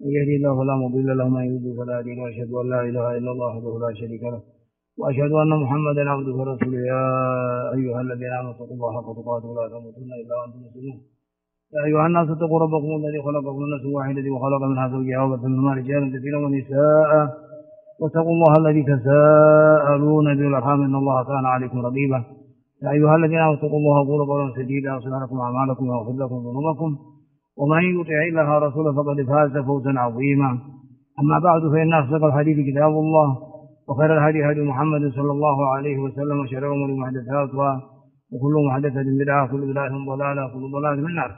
من يهدي الله فلا مضل له ومن يضلل فلا هادي له وأشهد أن لا إله إلا الله وحده لا شريك له وأشهد أن محمدا عبده ورسوله يا أيها الذين آمنوا اتقوا الله حق تقاته ولا تموتن إلا وأنتم مسلمون يا أيها الناس اتقوا ربكم الذي خلقكم من نفس واحدة وخلق منها زوجها وبث منهما رجالا كثيرا ونساء واتقوا الله الذي تساءلون به والأرحام إن الله كان عليكم رقيبا يا أيها الذين آمنوا اتقوا الله وقولوا قولا سديدا يصلح لكم أعمالكم ويغفر لكم ذنوبكم ومن يطع الله ورسوله فقد فاز فوزا عظيما أما بعد فإن أصدق الحديث كتاب الله وخير الهدي هدي محمد صلى الله عليه وسلم وشر الأمور محدثاتها وكل محدثة بدعة وكل بدعة ضلالة وكل ضلالة من النار.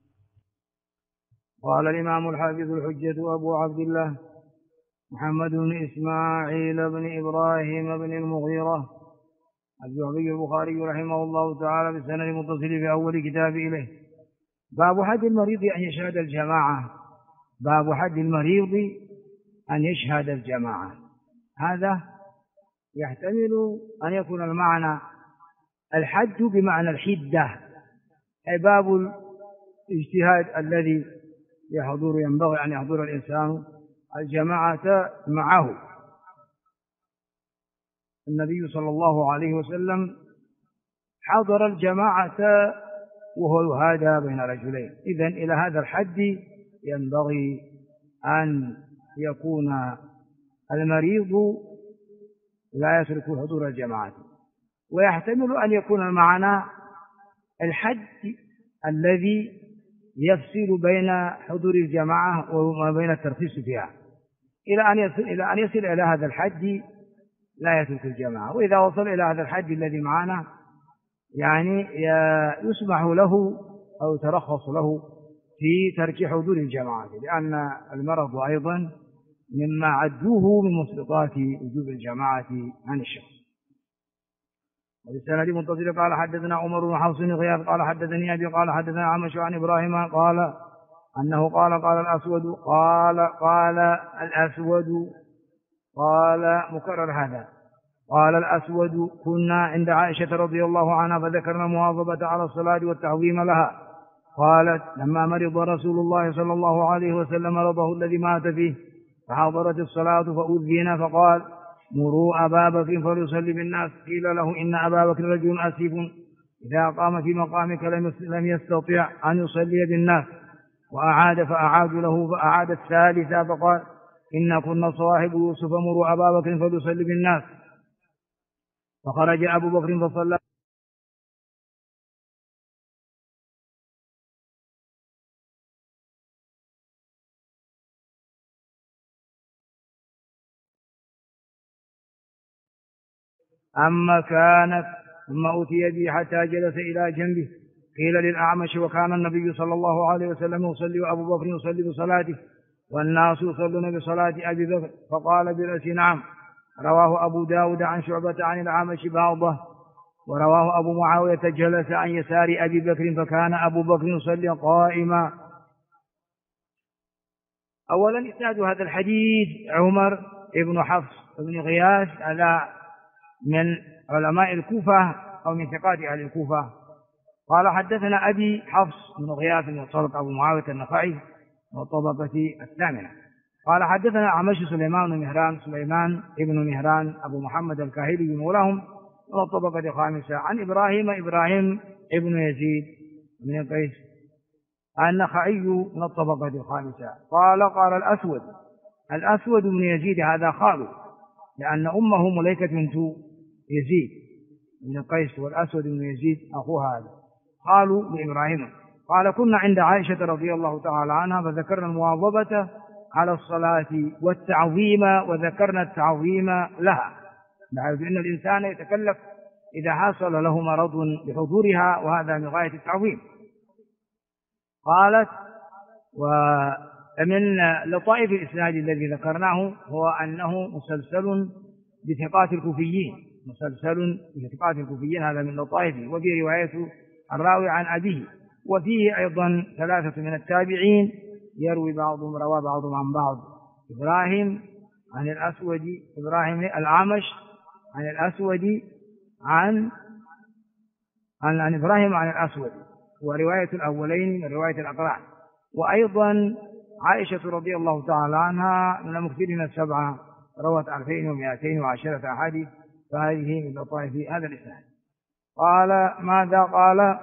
قال الإمام الحافظ الحجة أبو عبد الله محمد بن إسماعيل بن إبراهيم بن المغيرة الجعفي البخاري رحمه الله تعالى بالسند المتصل في أول كتاب إليه. باب حد المريض أن يشهد الجماعة. باب حد المريض أن يشهد الجماعة. هذا يحتمل أن يكون المعنى الحد بمعنى الحدة، أي باب الاجتهاد الذي ينبغي أن يحضر الإنسان الجماعة معه. النبي صلى الله عليه وسلم حضر الجماعة وهو يهادى بين رجلين. إذن إلى هذا الحد ينبغي أن يكون المريض لا يترك حضور الجماعة. ويحتمل أن يكون المعنى الحد الذي يفصل بين حضور الجماعة وما بين الترخيص فيها إلى أن يصل إلى هذا الحد لا يترك الجماعة. وإذا وصل إلى هذا الحد الذي معنا يعني يسمح له أو ترخص له في ترك حضور الجماعة، لأن المرض أيضا مما عدوه من مسقطات وجوب الجماعة عن الشخص. وبالسند متصل قال حدثنا عمر بن حفص بن غياث قال حدثني أبي قال حدثنا عمش عن إبراهيم قال أنه قال الأسود قال مكرر هذا قال الأسود كنا عند عائشة رضي الله عنها فذكرنا المواظبة على الصلاة والتعظيم لها. قالت لما مرض رسول الله صلى الله عليه وسلم مرضه الذي مات فيه فحضرت الصلاة فأذن فقال مروا أبا بكر فليصلي بالناس. قيل له إن أبا بكر رجل أسيف إذا قام في مقامك لم يستطيع أن يصلي بالناس. وأعاد فأعاد له فأعاد الثالثة فقال إن كنا صواحب يوسف مروا أبا بكر فليصلي بالناس. فخرج أبو بكر فصلى أما كانت ثم أتي به حتى جلس إلى جنبه. قيل للأعمش وكان النبي صلى الله عليه وسلم يصلي وأبو بكر يصلي بصلاته والناس يصلون بصلاة أبي بكر فقال برأس نعم. رواه أبو داود عن شعبة عن الأعمش بعضه. ورواه أبو معاوية جلس عن يسار أبي بكر فكان أبو بكر يصلي قائما. أولا إسناد هذا الحديث عمر بن حفص بن غياث على من علماء الكوفة أو من ثقات أهل الكوفة. قال حدثنا أبي حفص بن غياث بن طلق أبو معاوية النخعي والطبقة الثامنة. قال حدثنا عمش سليمان ابن مهران أبو محمد الكاهلي مولاهم والطبقة الخامسة عن إبراهيم ابن يزيد بن قيس النخعي من الطبقة الخامسة. قال الأسود بن يزيد هذا خاله، لأن أمه مليكة بنت يزيد بن قيس والأسود بن يزيد أخوها هذا قالوا لإبراهيم. قال كنا عند عائشة رضي الله تعالى عنها فذكرنا المواظبة على الصلاة والتعظيم وذكرنا التعظيم لها، بحيث أن الإنسان يتكلف إذا حصل له مرض بحضورها وهذا من غاية التعظيم. قالت ومن لطائف الإسناد الذي ذكرناه هو أنه مسلسل بثقات الكوفيين هذا من لطائفه. وفي رواية الراوي عن أبيه وفيه أيضا ثلاثة من التابعين روى بعضهم عن بعض. إبراهيم الأعمش عن الأسود عن إبراهيم عن الأسود ورواية الأولين من رواية الأقران. وأيضا عائشة رضي الله تعالى عنها من المكثرين السبعة، روت 2210 أحاديث، فهذه من لطائف هذا الإسناد. قال ماذا قال؟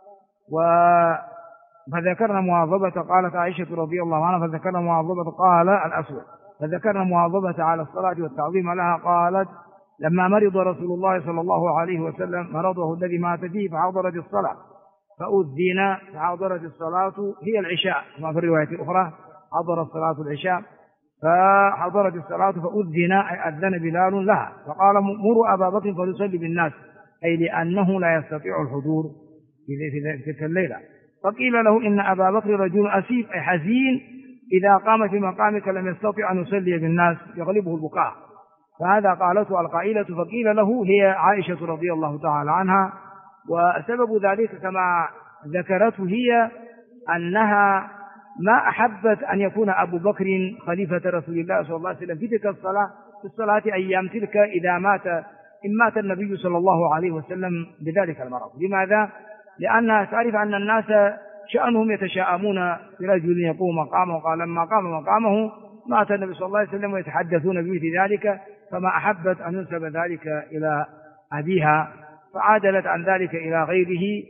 فذكرنا مواظبة، قالت عائشة رضي الله عنها فذكرنا مواظبة، قال الأسود فذكرنا مواظبة على الصلاة والتعظيم لها. قالت لما مرض رسول الله صلى الله عليه وسلم مرضه الذي مات فيه فحضرت الصلاة فأذن، فحضرت الصلاة هي العشاء، كما في الرواية الأخرى حضرت صلاة العشاء، فحضرت الصلاة فأذن أي أذن بلال لها، فقال مروا أبا بكر فليصلي بالناس، أي لأنه لا يستطيع الحضور في تلك الليلة. فقيل له إن أبا بكر رجل أسيف أي حزين، إذا قام في مقامك لم يستطع أن يصلي بالناس يغلبه البكاء، فهذا قالته القائلة. فقيل له هي عائشة رضي الله تعالى عنها، وسبب ذلك كما ذكرته هي أنها ما أحبت أن يكون أبو بكر خليفة رسول الله صلى الله عليه وسلم في تلك الصلاة، في الصلاة أيام تلك إذا مات، إن مات النبي صلى الله عليه وسلم بذلك المرض. لماذا؟ لأنها تعرف أن الناس شأنهم يتشاءمون برجل يقوم مقامه، قال لما قام مقامه مات النبي صلى الله عليه وسلم ويتحدثون بمثل ذلك، فما أحبت أن ينسب ذلك إلى أبيها، فعادلت عن ذلك إلى غيره.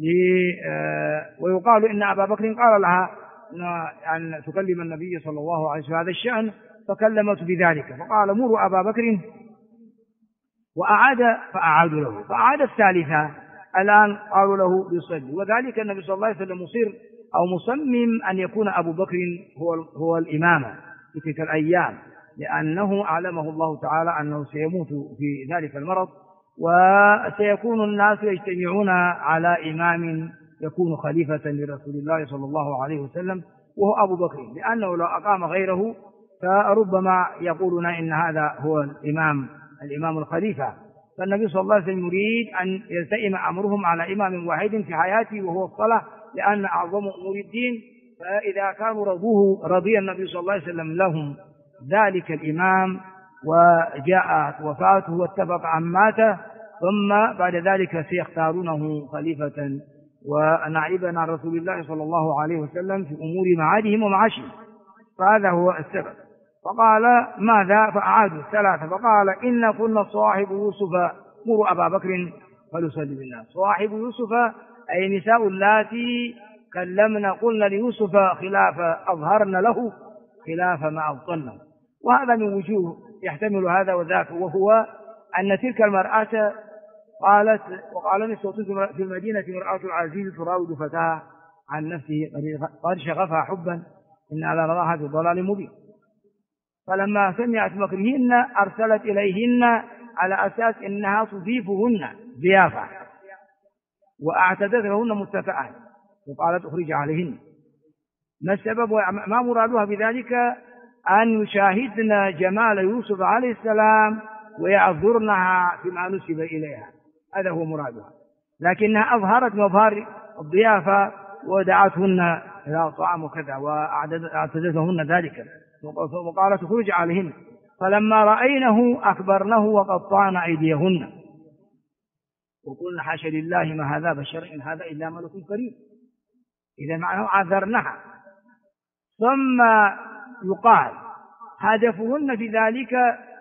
ويقال إن أبا بكر قال لها أن تكلم النبي صلى الله عليه وسلم هذا الشأن، فكلمت بذلك، فقال مروا أبا بكر، فأعادوا له، فأعاد الثالثة، الآن قالوا له يصلي. وذلك النبي صلى الله عليه وسلم مصر أو مصمم أن يكون أبو بكر هو الإمام في تلك الأيام، لأنه أعلمه الله تعالى أنه سيموت في ذلك المرض، وسيكون الناس يجتمعون على إمام يكون خليفة لرسول الله صلى الله عليه وسلم وهو أبو بكر، لأنه لو أقام غيره فربما يقولون إن هذا هو الإمام الخليفة. فالنبي صلى الله عليه وسلم يريد أن يلتئم أمرهم على إمام واحد في حياته وهو الصلاة، لأن أعظم أمور الدين، فإذا كانوا رضي النبي صلى الله عليه وسلم لهم ذلك الإمام وجاءت وفاته واتفق عن ماته، ثم بعد ذلك سيختارونه خليفة ونائبا عن رسول الله صلى الله عليه وسلم في أمور معادهم ومعاشهم، فهذا هو السبب. فقال ماذا؟ فأعادوا الثلاثة، فقال إن كنا صواحب يوسف مروا أبا بكر فليصلي بالناس. صواحب يوسف أي نساء اللاتي كلمنا قلنا ليوسف خلاف أظهرن له خلاف ما أبطلنا، وهذا من وجوه يحتمل هذا وذاك، وهو أن تلك المرأة قالت وقال نسوة في المدينة مرأة العزيز تراود فتاة عن نفسه قد شغفها حبا إن على نراها في ضلال مبين، فلما سمعت مكرهن أرسلت إليهن على أساس إنها تضيفهن ضيافة، وأعتدت لهن متكئا، وقالت أخرج عليهن. ما السبب ما مرادها بذلك؟ أن يشاهدن جمال يوسف عليه السلام ويعذرنها فيما نسب إليها، هذا هو مرادها، لكنها أظهرت مظهر الضيافة ودعتهن إلى طعام وكذا وأعتدتهن ذلك، وقالت خرج عليهن، فلما رأينه أكبرنه وقطعن أيديهن وقلنا حاشا لله ما هذا بشر إن هذا إلا ملك كريم، إذا معناه عذرنها. ثم يقال هدفهن في ذلك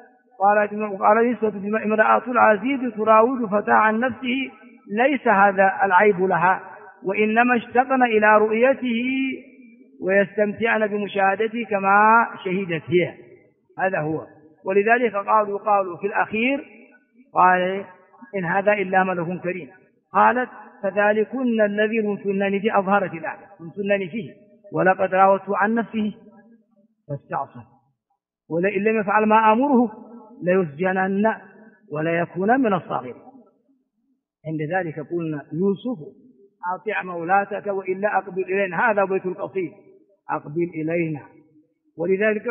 قال نسوة امرأة العزيز تراود فتاة عن نفسه، ليس هذا العيب لها، وإنما اشتقن إلى رؤيته ويستمتعن بمشاهدته كما شهدت هي، هذا هو. ولذلك قالوا في الأخير قال إن هذا إلا ملك كريم، قالت فذلكن الذي لمسنني فيه، أظهرت الآية لمسنني فيه ولقد راودته عن نفسه فاستعصى ولئن لم يفعل ما أمره ليسجنن ولا يكون من الصاغرين. عند ذلك قلنا يوسف أطع مولاتك وإلا أقبل إلينا، هذا بيت القصيد أقبل إلينا. ولذلك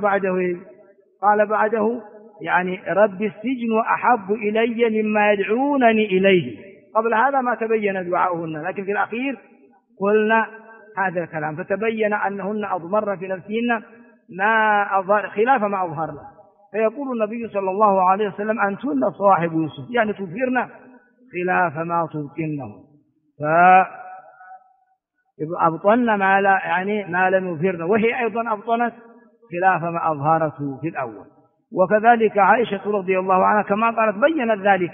قال بعده يعني رب السجن أحب إلي مما يدعونني إليه، قبل هذا ما تبين دعاؤهن، لكن في الأخير قلنا هذا الكلام، فتبين أنهن أضمرن في نفسهن ما خلاف ما أظهرن، فيقول النبي صلى الله عليه وسلم أنتن صاحب يوسف، يعني تظهرن خلاف ما تبطنه. أبطن ما لا يعني ما لم يظهرن، وهي أيضا أبطنت خلاف ما أظهرته في الأول. وكذلك عائشة رضي الله عنها كما قالت بيّنت ذلك،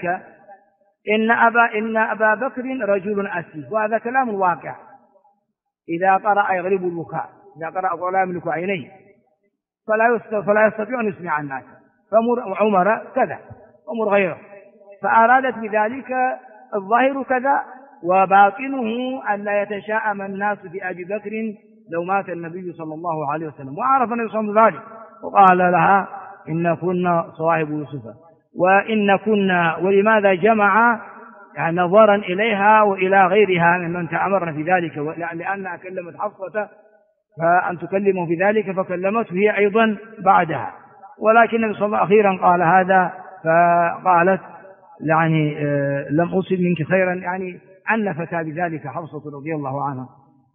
إن أبا بكر رجل أسيف، وهذا كلام واقع. إذا قرأ يغلب البكاء، إذا قرأ ولا يملك عينيه فلا يستطيع أن يسمع الناس، فأمر عمر كذا أمر غيره، فأرادت بذلك الظاهر كذا وباطنه أن لا يتشاءم الناس بأبي بكر لو مات النبي صلى الله عليه وسلم. وعرف النبي صلى الله عليه وسلم ذلك وقال لها إن كنا صواحب يوسف وإن كنا، ولماذا جمع يعني نظرا إليها وإلى غيرها ممن تأمرنا في ذلك، لأنها كلمت حفصة فأن تكلمه في ذلك فكلمته هي أيضا بعدها. ولكن النبي صلى الله عليه وسلم أخيرا قال هذا، فقالت يعني لم أصب منك خيرا، يعني عنفتها بذلك حفصة رضي الله عنها.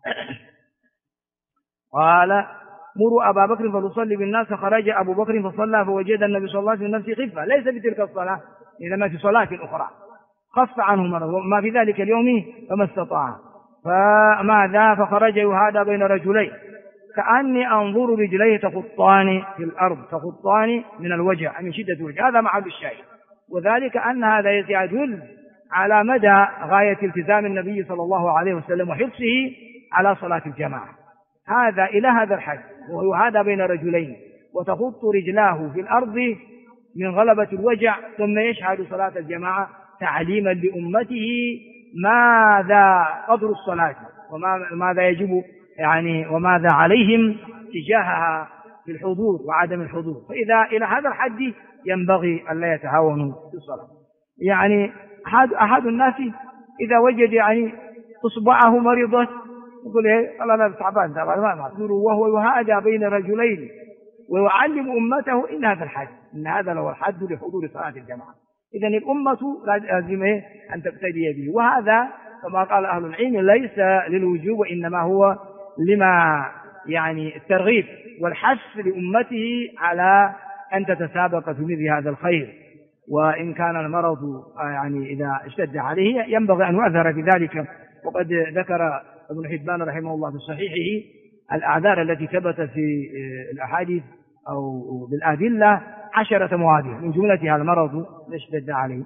قال مروا أبا بكر فليصلي بالناس، فخرج أبو بكر فصلى فوجد النبي صلى الله عليه وسلم نفسه خفة، ليس بتلك الصلاة إنما في صلاة أخرى، خف عنه مرة وما في ذلك اليوم فما استطاع، فماذا فخرج يهادى بين رجلين كأني أنظر رجليه تخطان في الأرض، تخطان من الوجع من شدة الوجع، هذا محل الشاهد. وذلك أن هذا يدل على مدى غاية التزام النبي صلى الله عليه وسلم وحرصه على صلاة الجماعة، هذا إلى هذا الحد، ويهادى بين رجلين وتخط رجلاه في الأرض من غلبة الوجع ثم يشهد صلاة الجماعة تعليما لأمته ماذا قدر الصلاة وماذا يجب يعني وماذا عليهم تجاهها في الحضور وعدم الحضور. فإذا إلى هذا الحد ينبغي أن لا يتهاونوا في الصلاة. يعني أحد الناس إذا وجد يعني إصبعه مريضة يقول إيه الله لا تعبان وهو يهادى بين رجلين ويعلم أمته إن هذا الحد، إن هذا لو الحد لحضور صلاة الجماعة. إذن الأمة لازم أن تقتدي به، وهذا كما قال أهل العلم ليس للوجوب وإنما هو لما يعني الترغيب والحث لأمته على أن تتسابق في مثل هذا الخير. وإن كان المرض يعني إذا اشتد عليه ينبغي أن يؤثر في ذلك. وقد ذكر ابن حبان رحمه الله في صحيحه الأعذار التي ثبتت في الأحاديث أو بالأدلة 10 مواضع من جملتها المرض اشتد عليه.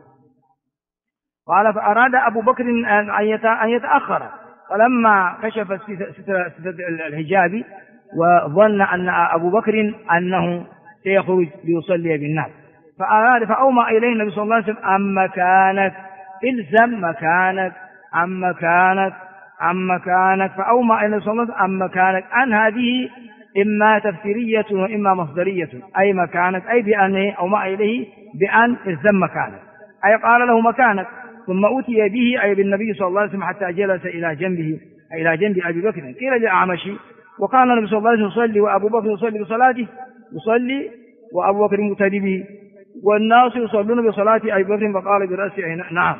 قال فأراد أبو بكر أن يتأخر، فلما كشف ستر الحجاب وظن أن أبو بكر أنه سيخرج ليصلي بالناس، فأراد فأومأ إليه النبي صلى الله عليه وسلم عن مكانك، إلزم مكانك عن مكانك عن مكانك، فأومأ إليه صلى الله عليه وسلم عن مكانك، أن هذه إما تفسيرية وإما مصدرية، أي مكانك أي بأن أومأ إليه بأن إلزم مكانك، أي قال له مكانك، ثم أتي به أي بالنبي صلى الله عليه وسلم حتى جلس إلى جنبه إلى جنب أبي بكر. قيل للأعمش وكان النبي صلى الله عليه وسلم يصلي وأبو بكر يصلي بصلاته، يصلي وأبو بكر مقتدي به والناس يصلون بصلاة أبي بكر، فقال برأسه نعم.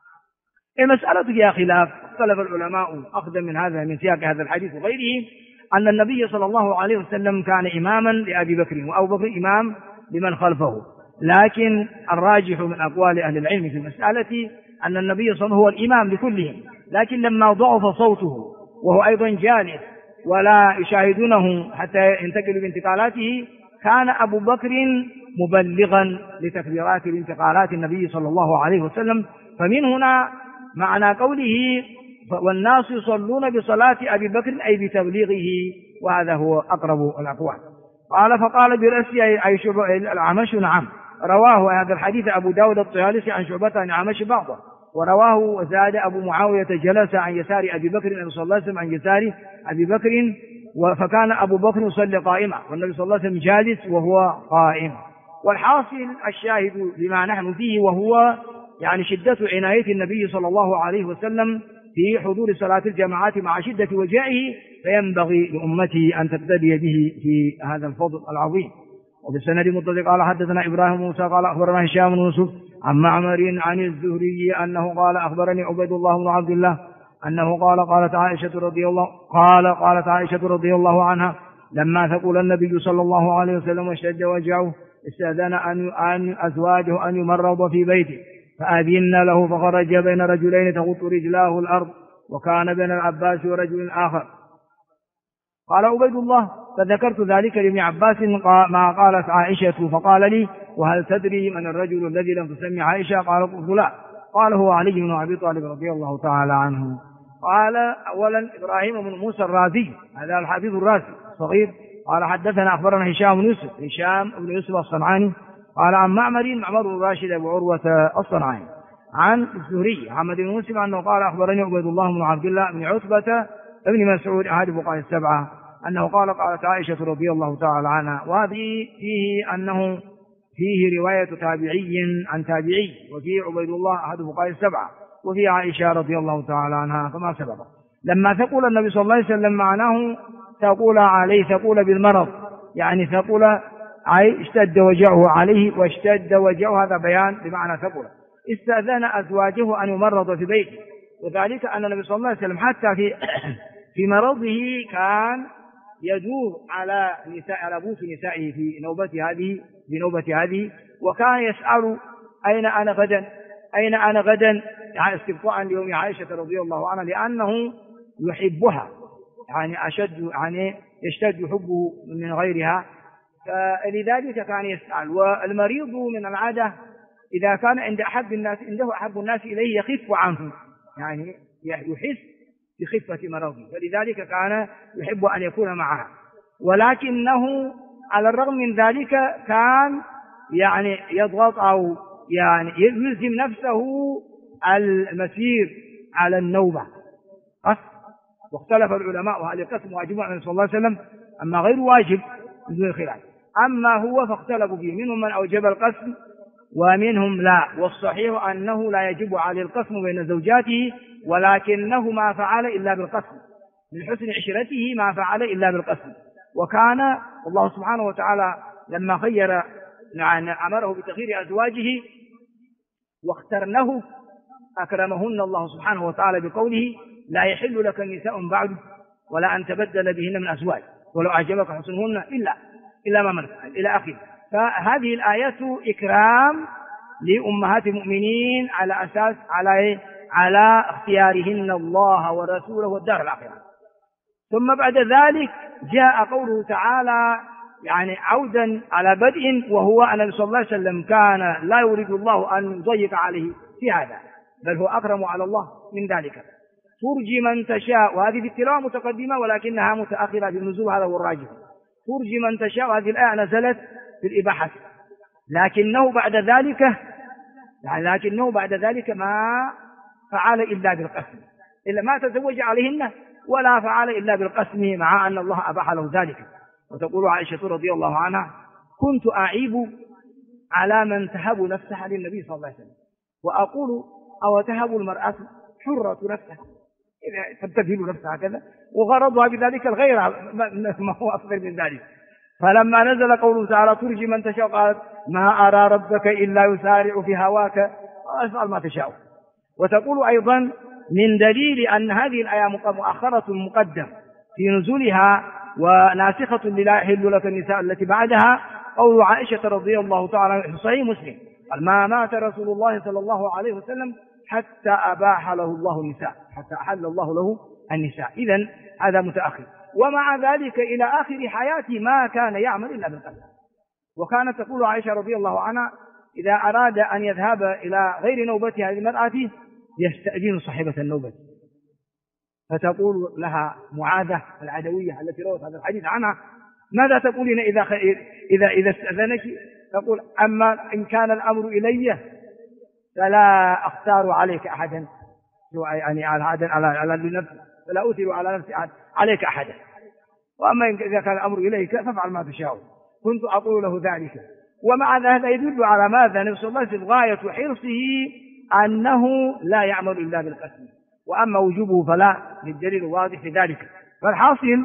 المسألة فيها خلاف، اختلف العلماء أخذا من هذا من سياق هذا الحديث وغيره أن النبي صلى الله عليه وسلم كان إماما لأبي بكر وأبو بكر إمام لمن خلفه، لكن الراجح من أقوال أهل العلم في المسألة أن النبي صلى الله عليه وسلم هو الإمام لكلهم، لكن لما ضعف صوته وهو أيضا جالس ولا يشاهدونه حتى ينتقل بانتقالاته كان أبو بكر مبلغا لتكبيرات الانتقالات النبي صلى الله عليه وسلم. فمن هنا معنى قوله والناس يصلون بصلاة أبي بكر أي بتبليغه، وهذا هو أقرب الأقوال. قال فقال برأسه أي شعبة الأعمش نعم. رواه هذا الحديث أبو داود الطيالسي عن شعبة عن الأعمش بعضه، ورواه وزاد أبو معاوية جلس عن يسار أبي بكر النبي صلى الله عليه وسلم عن يسار أبي بكر، فكان أبو بكر يصلي قائما والنبي صلى الله عليه وسلم جالس وهو قائم. والحاصل الشاهد لما نحن فيه وهو يعني شدة عناية النبي صلى الله عليه وسلم في حضور صلاة الجماعات مع شدة وجائه، فينبغي لأمته أن تقتدي به في هذا الفضل العظيم. وبالسند متصل قال حدثنا إبراهيم موسى قال أخبرنا هشام بن يوسف عن معمر عن الزهري أنه قال أخبرني عبيد الله بن عبد الله أنه قالت عائشة رضي الله عنها لما ثقل النبي صلى الله عليه وسلم واشتد وجعه استأذن أن أزواجه أن يمرض في بيته فأذن له، فخرج بين رجلين تغط رجلاه الأرض وكان بين العباس ورجل آخر. قال عبيد الله: فذكرت ذلك لابن عباس ما قالت عائشة، فقال لي: وهل تدري من الرجل الذي لم تسمي عائشة؟ قال: قلت لا. قال: هو علي بن أبي طالب رضي الله تعالى عنه. قال: أولا إبراهيم بن موسى الرازي، هذا الحافظ الرازي الصغير، قال: حدثنا أخبرنا هشام بن يوسف الصنعاني، قال: عن معمر بن راشد أبو عروة الصنعاني، عن الزهري محمد بن مسلم أنه قال: أخبرني عبيد الله بن عبد الله بن عتبة ابن مسعود أحد فقهاء السبعة أنه قال: قالت عائشة رضي الله تعالى عنها. وهذه فيه رواية تابعي عن تابعي، وفيه عبيد الله أحد فقهاء السبعة، وفيه عائشة رضي الله تعالى عنها كما سبق. لما ثقل النبي صلى الله عليه وسلم معناه ثقل عليه، ثقل بالمرض، يعني ثقل أي اشتد وجعه عليه، واشتد وجعه هذا بيان بمعنى ثقل. استأذن أزواجه أن يمرض في بيته، وذلك أن النبي صلى الله عليه وسلم حتى في مرضه كان يدور على بوس نسائه في نوبة هذه، وكان يسأل: أين أنا غدا، يعني استبقاء ليوم عائشة رضي الله عنها، لأنه يحبها، يعني يشتد حبه من غيرها، فلذلك كان يسأل. والمريض من العادة إذا كان عنده أحب الناس إليه يخف عنه، يعني يحس بخفة مرضه، فلذلك كان يحب أن يكون معها. ولكنه على الرغم من ذلك كان يعني يضغط أو يعني يلزم نفسه المسير على النوبة. واختلف العلماء وهل القسم واجب على صلى الله عليه وسلم أما غير واجب بدون خلاف. أما هو فاختلفوا فيه، منهم من أوجب القسم ومنهم لا، والصحيح أنه لا يجب عليه القسم بين زوجاته، ولكنه ما فعل إلا بالقسم، من حسن عشرته ما فعل إلا بالقسم. وكان الله سبحانه وتعالى لما خير أمره بتخيير أزواجه واخترنه أكرمهن الله سبحانه وتعالى بقوله: لا يحل لك النساء بعد ولا أن تبدل بهن من أزواج ولو أعجبك حسنهن إلا ما ملكت إلى آخره. فهذه الآيات إكرام لأمهات المؤمنين على أساس على اختيارهن الله ورسوله والدار الآخرة. ثم بعد ذلك جاء قوله تعالى يعني عودا على بدء، وهو أن النبي صلى الله عليه وسلم كان لا يريد الله أن يضيق عليه في هذا، بل هو أكرم على الله من ذلك. ترجي من تشاء، وهذه في التلاوة متقدمة ولكنها متأخرة في النزول، هذا هو الراجح. ترجي من تشاء، وهذه الآية نزلت في الإباحة، لكنه بعد ذلك ما فعل إلا بالقسم، إلا ما تزوج عليهن ولا فعل إلا بالقسم، مع أن الله أباح له ذلك. وتقول عائشة رضي الله عنها: كنت أعيب على من تهب نفسها للنبي صلى الله عليه وسلم، وأقول: أو تهب المرأة حرة نفسها، تبتذل نفسها كذا، وغرضها بذلك الغير، ما هو أفضل من ذلك. فلما نزل قوله تعالى: ترجي من تشاء، قالت: ما أرى ربك إلا يسارع في هواك، افعل ما تشاء. وتقول أيضا: من دليل أن هذه الآية مؤخرة مقدم في نزولها وناسخة للا يحل لك النساء التي بعدها، قول عائشة رضي الله تعالى عنها في صحيح مسلم: قال: ما مات رسول الله صلى الله عليه وسلم حتى أباح له الله النساء، حتى أحل الله له النساء. إذن هذا متأخر. ومع ذلك إلى آخر حياته ما كان يعمل إلا بالقلب. وكانت تقول عائشة رضي الله عنها: إذا أراد أن يذهب إلى غير نوبة هذه المرأة يستأذن صاحبة النوبة، فتقول لها معاذة العدوية التي روت هذا الحديث عنها: ماذا تقولين إذا استأذنك؟ تقول: أما إن كان الأمر إلي فلا أختار عليك أحدا، يعني على نفسي، فلا أثر على نفسي عليك أحدا، وأما إذا كان الأمر إليك فافعل ما تشاء. كنت أقول له ذلك. ومع هذا يدل على ماذا؟ النبي صلى الله عليه وسلم غاية حرصه أنه لا يعمل إلا بالقسم، وأما وجوبه فلا، للدليل الواضح في ذلك. فالحاصل: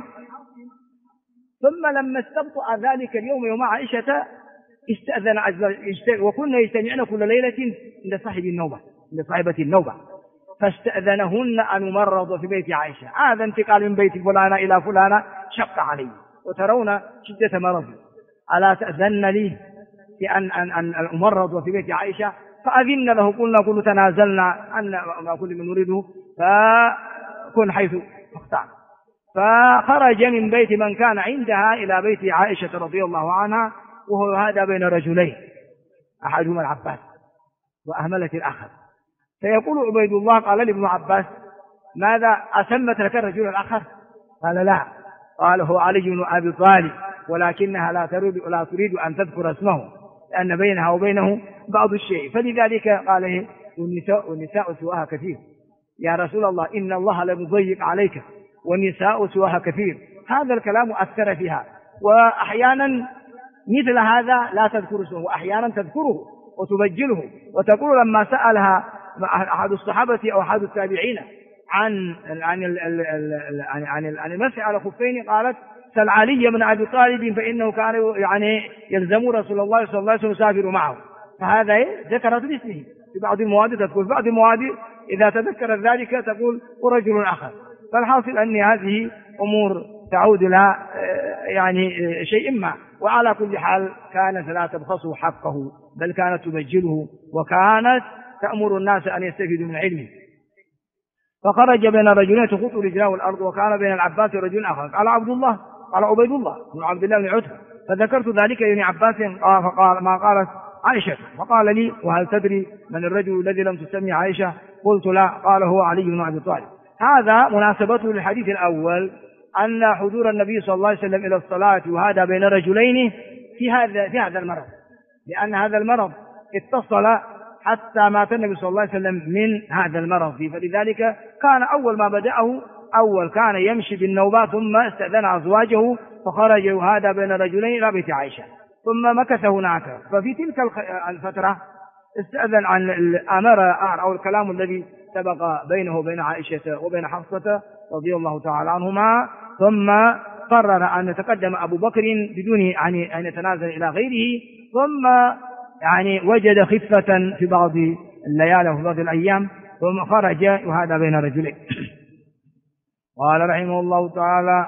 ثم لما استبطأ ذلك اليوم يوم عائشة استأذن وكنا يجتمعن كل ليلة عند صاحبة النوبة، فاستأذنهن أن يمرض في بيت عائشة. هذا انتقال من بيت فلانة إلى فلانة شق عليه، وترون شدة مرضي، ألا تأذن لي في أن أمرض في بيت عائشة؟ فأذن له. قلنا تنازلنا عن ما كل من نريده، كن حيث تختار. فخرج من بيت من كان عندها إلى بيت عائشة رضي الله عنها، وهو هذا بين رجلين، أحدهما العباس وأهملت الآخر. فيقول عبيد الله قال لابن عباس: ماذا أسمت لك الرجل الآخر؟ قال: لا. قال: هو علي بن أبي طالب، ولكنها لا تريد أن تذكر اسمه لأن بينها وبينه بعض الشيء، فلذلك قال: والنساء سواها كثير يا رسول الله، إن الله لم يضيق عليك والنساء سواها كثير. هذا الكلام أثر فيها، وأحيانا مثل هذا لا تذكر اسمه، وأحيانا تذكره وتبجله، وتقول لما سألها أحد الصحابة أو أحد التابعين عن المسح على الخفين، قالت: سل علي بن أبي طالب فإنه كان يلزم رسول الله صلى الله عليه وسلم يسافر معه. فهذا ذكرت باسمه في بعض المواد، تذكر في بعض المواد إذا تذكر ذلك تقول ورجل آخر. فالحاصل أن هذه أمور تعود إلى شيء ما. وعلى كل حال كانت لا تبخسه حقه، بل كانت تبجله، وكانت تأمر الناس أن يستفيدوا من علمه. فخرج بين رجلين تخط رجلاه الأرض، وكان بين العباس ورجل آخر. قال عبيد الله بن عبد الله بن عتبة: فذكرت ذلك لابن عباس، فقال: ما قالت عائشة؟ فقال لي: وهل تدري من الرجل الذي لم تسمي عائشة؟ قلت: لا. قال: هو علي بن أبي طالب. هذا مناسبته للحديث الأول، أن حضور النبي صلى الله عليه وسلم إلى الصلاة وهذا بين رجلين في هذا المرض، لأن هذا المرض اتصل حتى مات النبي صلى الله عليه وسلم من هذا المرض، فلذلك كان أول ما بدأه كان يمشي بالنوبة، ثم استأذن أزواجه فخرج هذا بين رجلين إلى بيت عائشة، ثم مكث هناك. ففي تلك الفترة استأذن عن الأمر أو الكلام الذي سبق بينه وبين عائشة وبين حفصة رضي الله تعالى عنهما، ثم قرر أن يتقدم أبو بكر بدون أن يتنازل إلى غيره، ثم وجد خفة في بعض الليالي وفي بعض الأيام، ثم خرج وهذا بين رجلين. قال رحمه الله تعالى: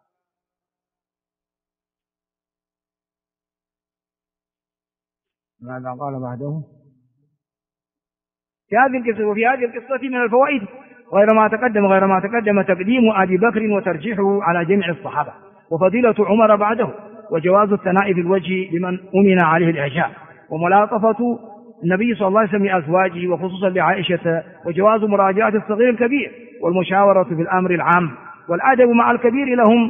ماذا قال بعده؟ وفي هذه القصة من الفوائد غير ما تقدم تقديم أبي بكر وترجيحه على جميع الصحابة، وفضيلة عمر بعده، وجواز الثناء في الوجه لمن أمن عليه الإعجاب، وملاطفة النبي صلى الله عليه وسلم لأزواجه وخصوصا لعائشة، وجواز مراجعة الصغير الكبير، والمشاورة في الأمر العام، والأدب مع الكبير لهم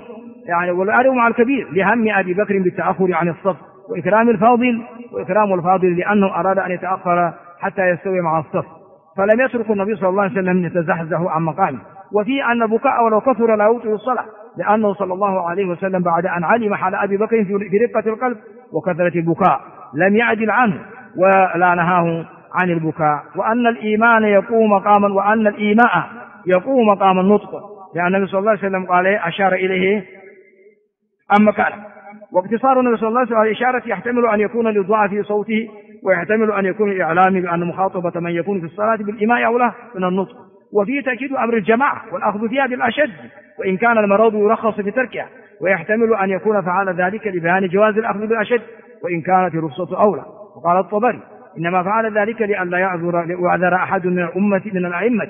لهم أبي بكر بالتأخر عن الصف، وإكرام الفاضل لأنه أراد أن يتأخر حتى يستوي مع الصف، فلم يترك النبي صلى الله عليه وسلم يتزحزح عن مقامه. وفي أن البكاء ولو كثر لا يبطل الصلاة، لأنه صلى الله عليه وسلم بعد أن علم حال أبي بكر في رقة القلب وكثرة البكاء لم يعجل عنه ولا نهاه عن البكاء، وأن الإيمان يقوم مقام النطق، لأن النبي صلى الله عليه وسلم قال أشار إليه أما كان. واقتصار النبي صلى الله عليه وسلم على الإشارة يحتمل أن يكون للضعف في صوته، ويحتمل أن يكون الإعلام بأن مخاطبة من يكون في الصلاة بالإيماء أولى من النطق. وفيه تأكيد أمر الجماعة والأخذ فيها بالأشد، وإن كان المرض يرخص في تركها، ويحتمل أن يكون فعل ذلك لبيان جواز الأخذ بالأشد وإن كانت الرخصة أولى. وقال الطبري: إنما فعل ذلك لئلا يعذر أحد من الأئمة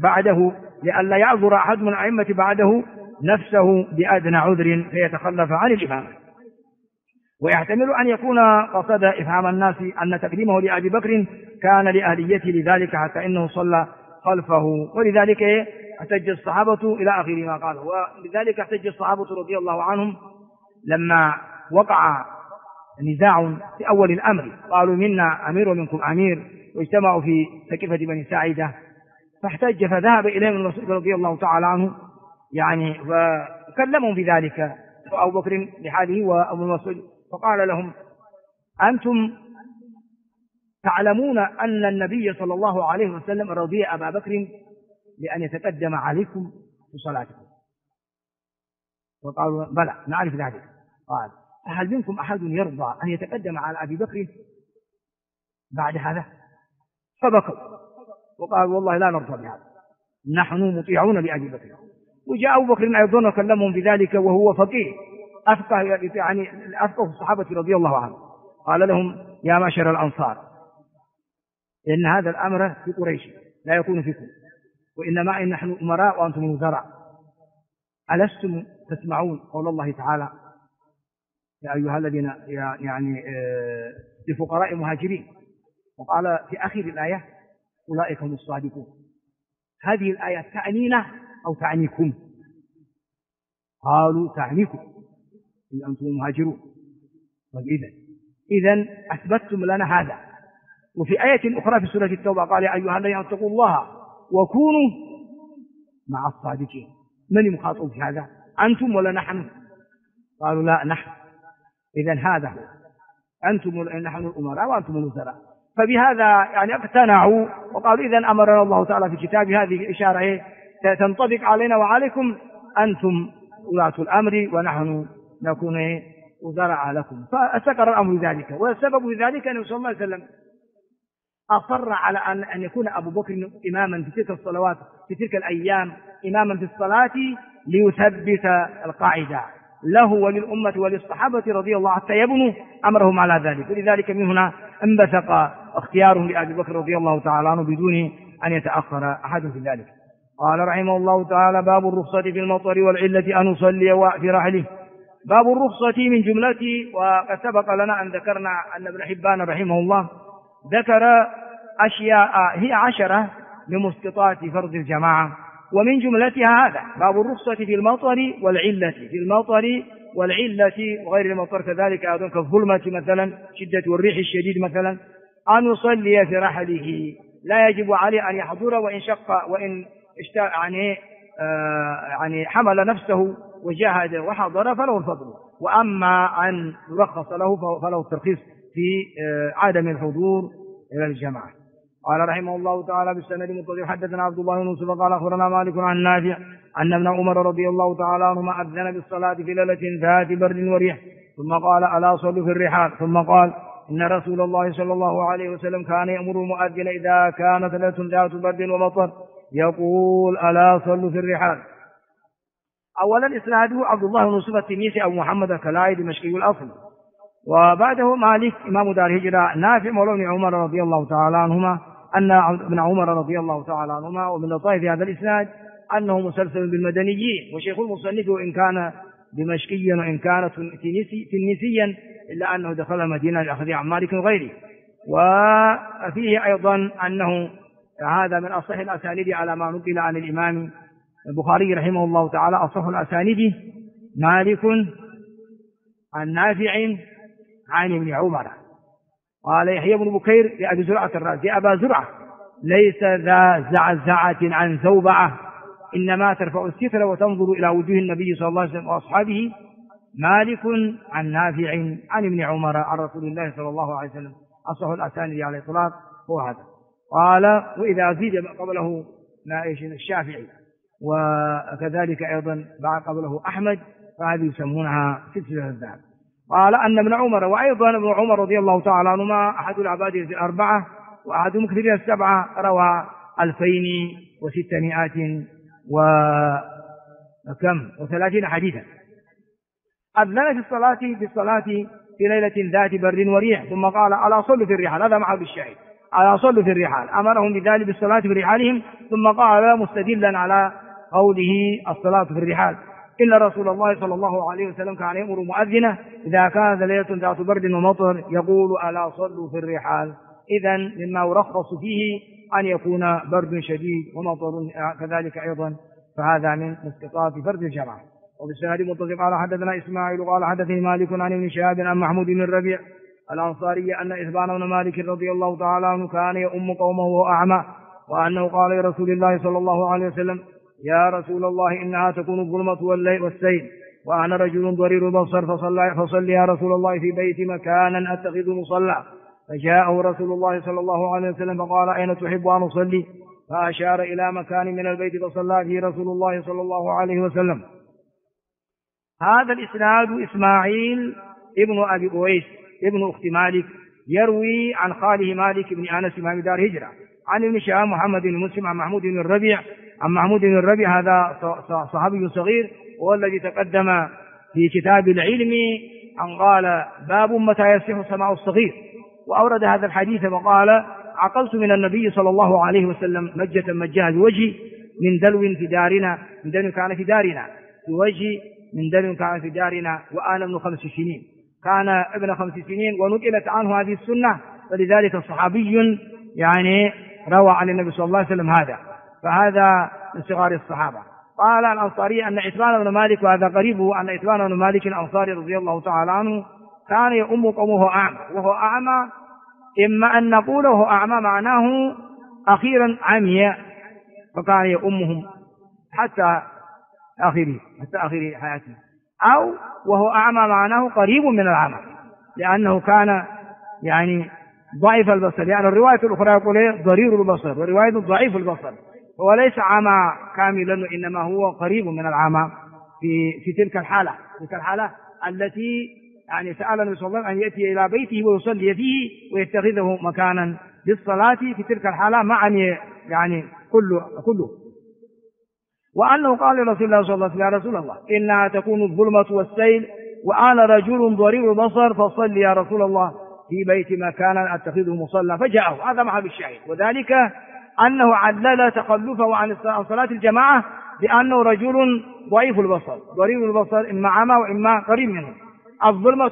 بعده نفسه بأدنى عذر فيتخلف عن الإمامة. ويحتمل أن يكون قصد إفهام الناس أن تقديمه لأبي بكر كان لأهليته لذلك حتى إنه صلى خلفه، ولذلك احتج الصحابة إلى آخر ما قال. ولذلك احتج الصحابة رضي الله عنهم لما وقع نزاع في أول الأمر، قالوا: منا أمير ومنكم أمير، واجتمعوا في سقيفة بني ساعدة، فاحتج فذهب إليهم الرسول رضي الله تعالى عنه وكلمهم بذلك أبو بكر لحاله وأبو مسعود، فقال لهم: أنتم تعلمون أن النبي صلى الله عليه وسلم رضي أبا بكر لأن يتقدم عليكم في صلاتكم؟ وقالوا: بلى نعرف ذلك. قال: هل منكم أحد يرضى أن يتقدم على أبي بكر بعد هذا؟ فبكوا وقالوا: والله لا نرضى بهذا، نحن مطيعون لأبي بكر. وجاء أبو بكر أيضا وكلمهم بذلك وهو فقيه أفقه الصحابة رضي الله عنه. قال لهم: يا معشر الأنصار، إن هذا الأمر في قريش لا يكون فيكم، وإنما إن نحن أمراء وأنتم وزراء. ألستم تسمعون قول الله تعالى يا أيها الذين يعني لفقراء المهاجرين، وقال في آخر الآية أولئك هم الصادقون. هذه الآية تعنينا أو تعنيكم؟ قالوا تعنيكم إن أنتم مهاجرون. إذن أثبتتم لنا هذا. وفي آية أخرى في سورة التوبة قال يا أيها الذين اتقوا الله وكونوا مع الصادقين. من المخاطب في هذا؟ أنتم ولا نحن؟ قالوا لا نحن. إذن هذا هو، أنتم نحن الأمراء وأنتم الوزراء. فبهذا يعني اقتنعوا وقالوا إذن أمرنا الله تعالى في كتابه هذه إشارة تنطبق علينا وعليكم، أنتم ولاة الأمر ونحن نكون وزراء لكم. فاستقر الأمر ذلك. والسبب في ذلك أنه صلى الله عليه وسلم أصر على أن يكون أبو بكر إماما في تلك الصلوات في تلك الأيام، إماما في الصلاة ليثبت القاعدة له وللأمة وللصحابة رضي الله حتى يبنوا أمرهم على ذلك. ولذلك من هنا انبثق اختيارهم لأبي بكر رضي الله تعالى عنه بدون أن يتأخر أحد في ذلك. قال رحمه الله تعالى باب الرخصة في المطر والعلة أن يصلي في رحله. باب الرخصة من جملته، وقد سبق لنا أن ذكرنا أن ابن حبان رحمه الله ذكر أشياء هي 10 لمسقطات فرض الجماعة، ومن جملتها هذا باب الرخصة في المطر والعلة، في المطر والعلة وغير المطر كذلك أيضا كالظلمة مثلا، شدة الريح الشديد مثلا، أن يصلي في رحله، لا يجب عليه أن يحضر وإن شق وإن يعني حمل نفسه وجاهد وحضر فله الفضل، وأما أن يرخص له فله الترخيص في عدم الحضور إلى الجماعة. قال رحمه الله تعالى بالسند المتصل حدثنا عبد الله بن يوسف قال أخبرنا مالك عن نافع أن ابن عمر رضي الله تعالى عنهما أذن بالصلاة في ليلة ذات برد وريح ثم قال ألا صلوا في الرحال، ثم قال إن رسول الله صلى الله عليه وسلم كان يأمر المؤذن إذا كانت ليلة ذات برد ومطر يقول ألا صلوا في الرحال. أولا إسناده عبد الله بن يوسف التنيسي أبو محمد الكلاعي دمشقي الأصل، وبعده مالك إمام دار الهجرة، نافع مولى بن عمر رضي الله تعالى عنهما أن ابن عمر رضي الله تعالى عنهما. ومن لطائف هذا الإسناد أنه مسلسل بالمدنيين، وشيخ المصنف إن كان دمشقيا وإن كان تنيسيا إلا أنه دخل المدينة لأخذ عن مالك وغيره. وفيه أيضا أنه هذا من أصح الأسانيد على ما نقل عن الإمام البخاري رحمه الله تعالى، أصح الأسانيد مالك عن نافع عن ابن عمر. قال يحيى بن بكير لأبي زرعة الرازي أبا زرعة ليس ذا زعزعة عن زوبعة، إنما ترفع الستر وتنظر إلى وجوه النبي صلى الله عليه وسلم وأصحابه. مالك عن نافع عن ابن عمر عن رسول الله صلى الله عليه وسلم، أصح الأسانيد على الإطلاق هو هذا. قال وإذا زيد قبله الشافعي وكذلك أيضا بعد قبله أحمد فهذه يسمونها سلسلة الذهب. قال أن ابن عمر وأيضا ابن عمر رضي الله تعالى عنهما أحد العباد الأربعة وأحد مكثرين السبعة روى 2630 حديثا. أذن في الصلاة في ليلة ذات برد وريح ثم قال ألا صلوا في الرحال، هذا محل الشاهد، ألا صلوا في الرحال، أمرهم بذلك بالصلاة في رحالهم، ثم قال مستدلا على قوله الصلاة في الرحال إن رسول الله صلى الله عليه وسلم كان يأمر مؤذنه إذا كانت ليلة ذات برد ومطر يقول ألا صلوا في الرحال. إذن مما يرخص فيه أن يكون برد شديد ومطر كذلك أيضا، فهذا من مسقطات فرض الجماعة. وبالسند متصل قال حدثنا إسماعيل قال حدثني مالك عن ابن شهاب عن محمود بن الربيع الأنصاري أن إثبان بن مالك رضي الله تعالى عنه كان يؤم قومه وهو أعمى، وأنه قال لرسول الله صلى الله عليه وسلم يا رسول الله إنها تكون الظلمة والسيل وأنا رجل ضرير البصر فصل يا رسول الله في بيت مكانا أتخذ مصلى. فجاءه رسول الله صلى الله عليه وسلم فقال أين تحب أن أصلي؟ فأشار إلى مكان من البيت فصلى فيه رسول الله صلى الله عليه وسلم. هذا الإسناد إسماعيل ابن أبي أويس ابن أخت مالك يروي عن خاله مالك بن أنس إمام دار هجرة عن ابن شهاب محمد بن مسلم عن محمود بن الربيع عن محمود بن الربيع، هذا صحابي صغير وهو الذي تقدم في كتاب العلم أن قال باب متى يصح سماع الصغير، وأورد هذا الحديث وقال عقلت من النبي صلى الله عليه وسلم مجة مجها بوجهي من دلو في دارنا، من دلو كان في دارنا، في وجه من دلو كان في دارنا وأنا ابن 5 سنين، كان ابن 5 سنين ونقلت عنه هذه السنة، فلذلك صحابي يعني روى عن النبي صلى الله عليه وسلم هذا، فهذا من صغار الصحابة. قال الأنصاري أن عتبان بن مالك، وهذا قريبه، أن عتبان بن مالك الأنصاري رضي الله تعالى عنه كان يؤم قومه أعمى، وهو أعمى إما أن نقول وهو أعمى معناه أخيرا عمي، فكان يؤمهم حتى آخر حياته، أو وهو أعمى معناه قريب من العمى، لأنه كان يعني ضعيف البصر، يعني الرواية الأخرى يقول ضرير البصر، ورواية ضعيف البصر، هو ليس عمى كاملا، إنما هو قريب من العمى في تلك الحالة التي يعني سأل النبي صلى الله عليه وسلم أن يأتي إلى بيته ويصلي فيه ويتخذه مكانا للصلاة في تلك الحالة مع يعني كله. وأنه قال لرسول الله صلى الله عليه وسلم: يا رسول الله إنها تكون الظلمة والسيل وأنا رجل ضرير البصر، فصل يا رسول الله في بيت مكانا أتخذه مصلى، فجاءه. هذا محل الشاهد، وذلك أنه علل تخلفه عن صلاة الجماعة بأنه رجل ضعيف البصر ضرير البصر، إما عمى وإما قريب منه، الظلمة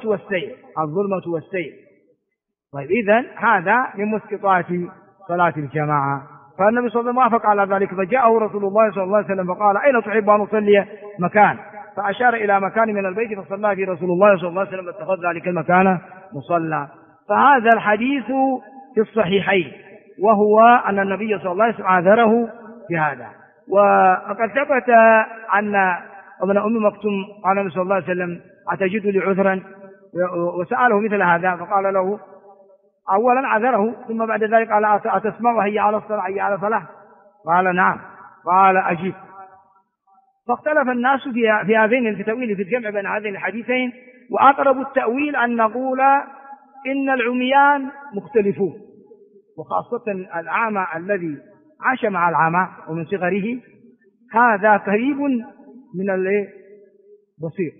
والسيل. طيب إذن هذا من مسقطات صلاة الجماعة، فالنبي صلى الله عليه وسلم وافق على ذلك، فجاءه رسول الله صلى الله عليه وسلم فقال: أين تحب أن أصلي مكان؟ فأشار إلى مكان من البيت فصلى فيه رسول الله صلى الله عليه وسلم، فاتخذ ذلك المكان مصلى. فهذا الحديث في الصحيحين، وهو أن النبي صلى الله عليه وسلم عذره في هذا. وقد ثبت أن ابن أم مكتوم قال النبي صلى الله عليه وسلم: أتجد لي عذرا؟ وسأله مثل هذا، فقال له أولا عذره، ثم بعد ذلك قال: أتسمع هي على الصلاة هي على الصلاة؟ قال: نعم. قال: أجيب. فاختلف الناس في هذين في تأويل في الجمع بين هذين الحديثين، وأقرب التأويل أن نقول إن العميان مختلفون، وخاصة الأعمى الذي عاش مع العمى ومن صغره، هذا قريب من البصير،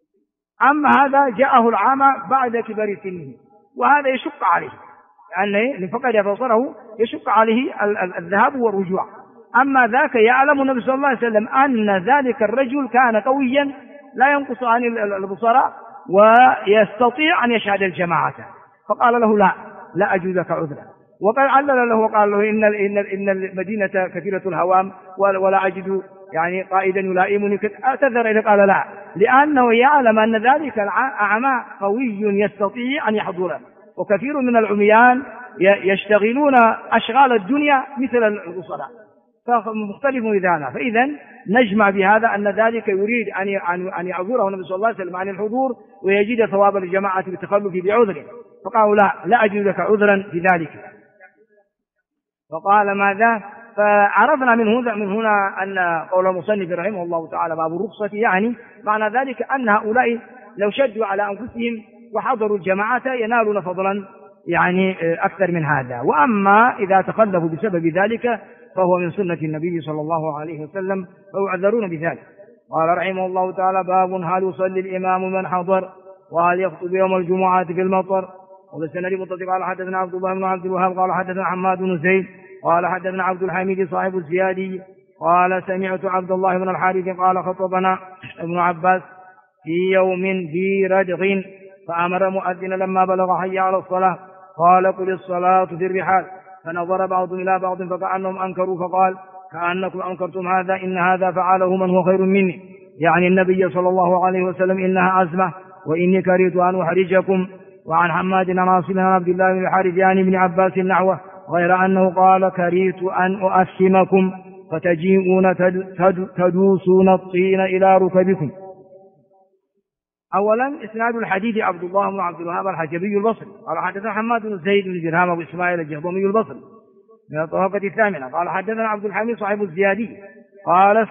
أما هذا جاءه العمى بعد كبر سنه، وهذا يشق عليه، لأن فقد بصره يشق عليه الذهاب والرجوع. أما ذاك يعلم النبي صلى الله عليه وسلم أن ذلك الرجل كان قويا لا ينقص عن البصراء ويستطيع أن يشهد الجماعة، فقال له: لا أجوز لك عذرا. وقد علل له وقال له: إن المدينة كثيرة الهوام ولا أجد يعني قائدا يلائمني، اعتذر إليه، قال: لا، لأنه يعلم أن ذلك الأعمى قوي يستطيع أن يحضره، وكثير من العميان يشتغلون أشغال الدنيا مثل البصراء، فمختلف بذلك. فإذا نجمع بهذا أن ذلك يريد أن يعذره النبي صلى الله عليه وسلم عن الحضور ويجد ثواب الجماعة بالتخلف بعذره، فقالوا: لا أجد لك عذرا في ذلك. فقال: ماذا؟ فعرفنا من هنا أن قول المصنف رحمه الله تعالى باب الرخصة، يعني معنى ذلك أن هؤلاء لو شدوا على أنفسهم وحضروا الجماعة ينالون فضلا يعني أكثر من هذا. وأما إذا تخلفوا بسبب ذلك فهو من سنة النبي صلى الله عليه وسلم، فيعذرون بذلك. قال رحمه الله تعالى: باب هل يصلي الإمام من حضر، وهل يخطب يوم الجمعة في المطر؟ وبالسند متصل قال: حدثنا عبد الله بن عبد الوهاب قال: حدثنا حماد بن زيد قال: حدثنا عبد الحميد صاحب الزيادي قال: سمعت عبد الله بن الحارث قال: خطبنا ابن عباس في يوم ذي ردغ، فأمر مؤذن لما بلغ حي على الصلاة قال: قل الصلاة في الرحال، فنظر بعضهم إلى بعض فكأنهم أنكروا، فقال: كأنكم أنكرتم هذا، إن هذا فعله من هو خير مني، يعني النبي صلى الله عليه وسلم، إنها عزمة وإني كرهت أن أحرجكم. وعن حماد بن ناصر عن عبد الله بن الحارث يعني ابن عباس نحوه، غير أنه قال: كرهت أن أؤثمكم فتجيئون تدوسون الطين إلى ركبكم. أولا إسناد الحديث عبد الله بن عبد الوهاب الحجبي البصري قال: حدثنا حماد بن زيد بن درهم أبو إسماعيل الجهضمي البصري من الطبقة الثامنة قال: حدثنا عبد الحميد صاحب الزيادي قال: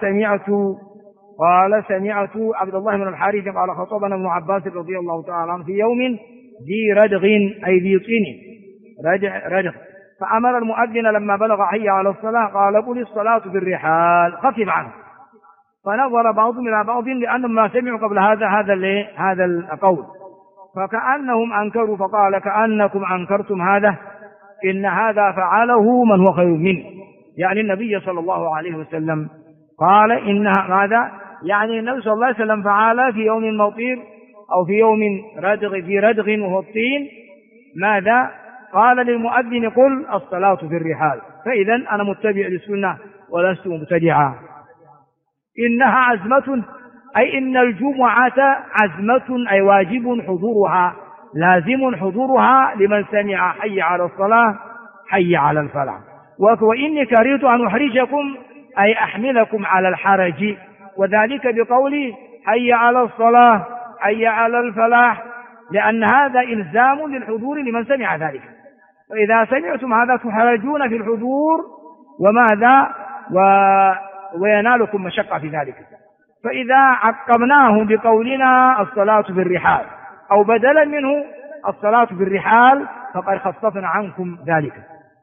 سمعت عبد الله بن الحارث قال: خطبنا ابن عباس رضي الله تعالى عنه في يوم ذي ردغ أي ذي طين ردغ، فأمر المؤذن لما بلغ حي على الصلاة قال: قل الصلاة في الرحال، خفف عنه. فنظر بعضهم إلى بعض لأنهم ما سمعوا قبل هذا القول، فكأنهم أنكروا، فقال: كأنكم أنكرتم هذا، إن هذا فعله من هو خير منه، يعني النبي صلى الله عليه وسلم قال إنها ماذا؟ يعني النبي صلى الله عليه وسلم فعل في يوم مطير أو في يوم ردغ وهو الطين ماذا؟ قال للمؤذن قل الصلاة في الرحال. فإذا أنا متبع للسنة ولست مبتدعا. إنها عزمة أي إن الجمعة عزمة أي واجب حضورها، لازم حضورها لمن سمع حي على الصلاة حي على الفلاح. وإني كرهت أن أحرجكم أي أحملكم على الحرج، وذلك بقولي حي على الصلاة حي على الفلاح، لأن هذا إلزام للحضور لمن سمع ذلك. فإذا سمعتم هذا تحرجون في الحضور وماذا وينالكم مشقة في ذلك. فإذا عقبناه بقولنا الصلاة في الرحال أو بدلا منه الصلاة في الرحال فقد خففنا عنكم ذلك.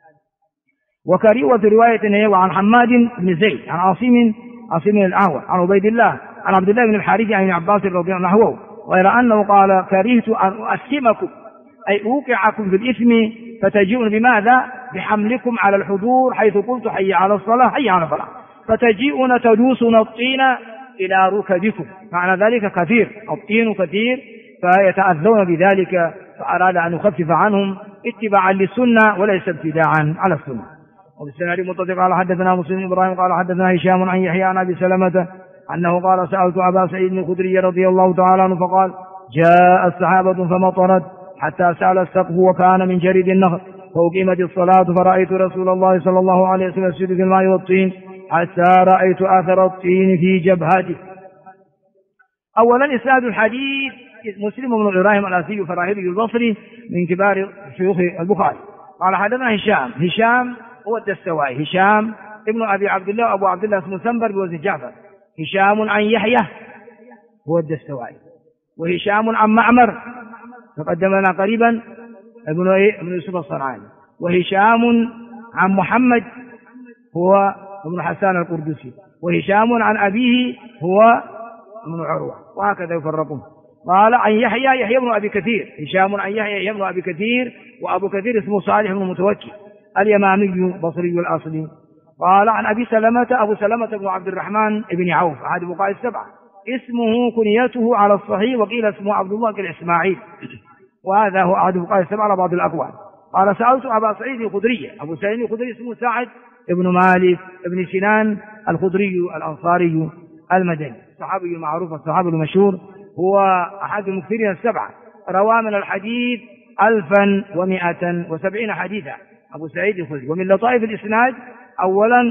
وفي رواية وعن حماد بن زيد عن عاصم الأعور عن عبيد الله عن عبد الله بن الحارث عن ابن عباس رضي الله عنه غير أنه قال كرهت أن أسكمكم أي أوقعكم في الإثم فتجيئون بماذا؟ بحملكم على الحضور حيث قلت حي على الصلاة حي على الفلاح، فتجيئون تدوسون الطين إلى ركبكم. معنى ذلك كثير، الطين كثير فيتأذون بذلك، فأراد أن يخفف عنهم اتباعا للسنة وليس ابتداعا على السنة. وبالسنة المتصل قال حدثنا مسلم إبراهيم قال حدثنا هشام عن يحيى عن أبي سلمة أنه قال سألت أبا سعيد الخدري رضي الله تعالى عنه فقال جاء السحابة فمطرت حتى سال السقف وكان من جريد النخل فأقيمت الصلاة فرأيت رسول الله صلى الله عليه وسلم يسجد في الماء والطين حتى رأيت آثر الطين في جبهته. أولا إسناد الحديث مسلم بن إبراهيم الأسدي فراهيدي البصري من كبار شيوخ البخاري قال حدثنا هشام هو الدستوائي، هشام ابن أبي عبد الله أبو عبد الله اسمه سنبر بوزن جعفر، هشام عن يحيى هو الدستوائي، وهشام عن معمر تقدم لنا قريبا ابن يوسف الصنعاني، وهشام عن محمد هو ابن حسان القردسي، وهشام عن أبيه هو ابن عروة، وهكذا يفرقون. قال عن يحيى بن أبي كثير، هشام عن يحيى بن أبي كثير، وأبو كثير اسمه صالح بن متوكل اليمامي بصري الأصلي. قال عن أبي سلمة أبو سلمة بن عبد الرحمن بن عوف أحد فقهاء السبعة، اسمه كنيته على الصحيح وقيل اسمه عبد الله كالإسماعيل، وهذا هو أحد فقهاء السبعة على بعض الأقوال. قال سألت أبا سعيد الخدري، أبو سعيد الخدري اسمه سعد ابن مالك ابن سنان الخدري الأنصاري المدني، الصحابي المعروف الصحابي المشهور، هو أحد المكثرين السبعة، روى من الحديث 1170 حديثا أبو سعيد الخدري. ومن لطائف الإسناد أولا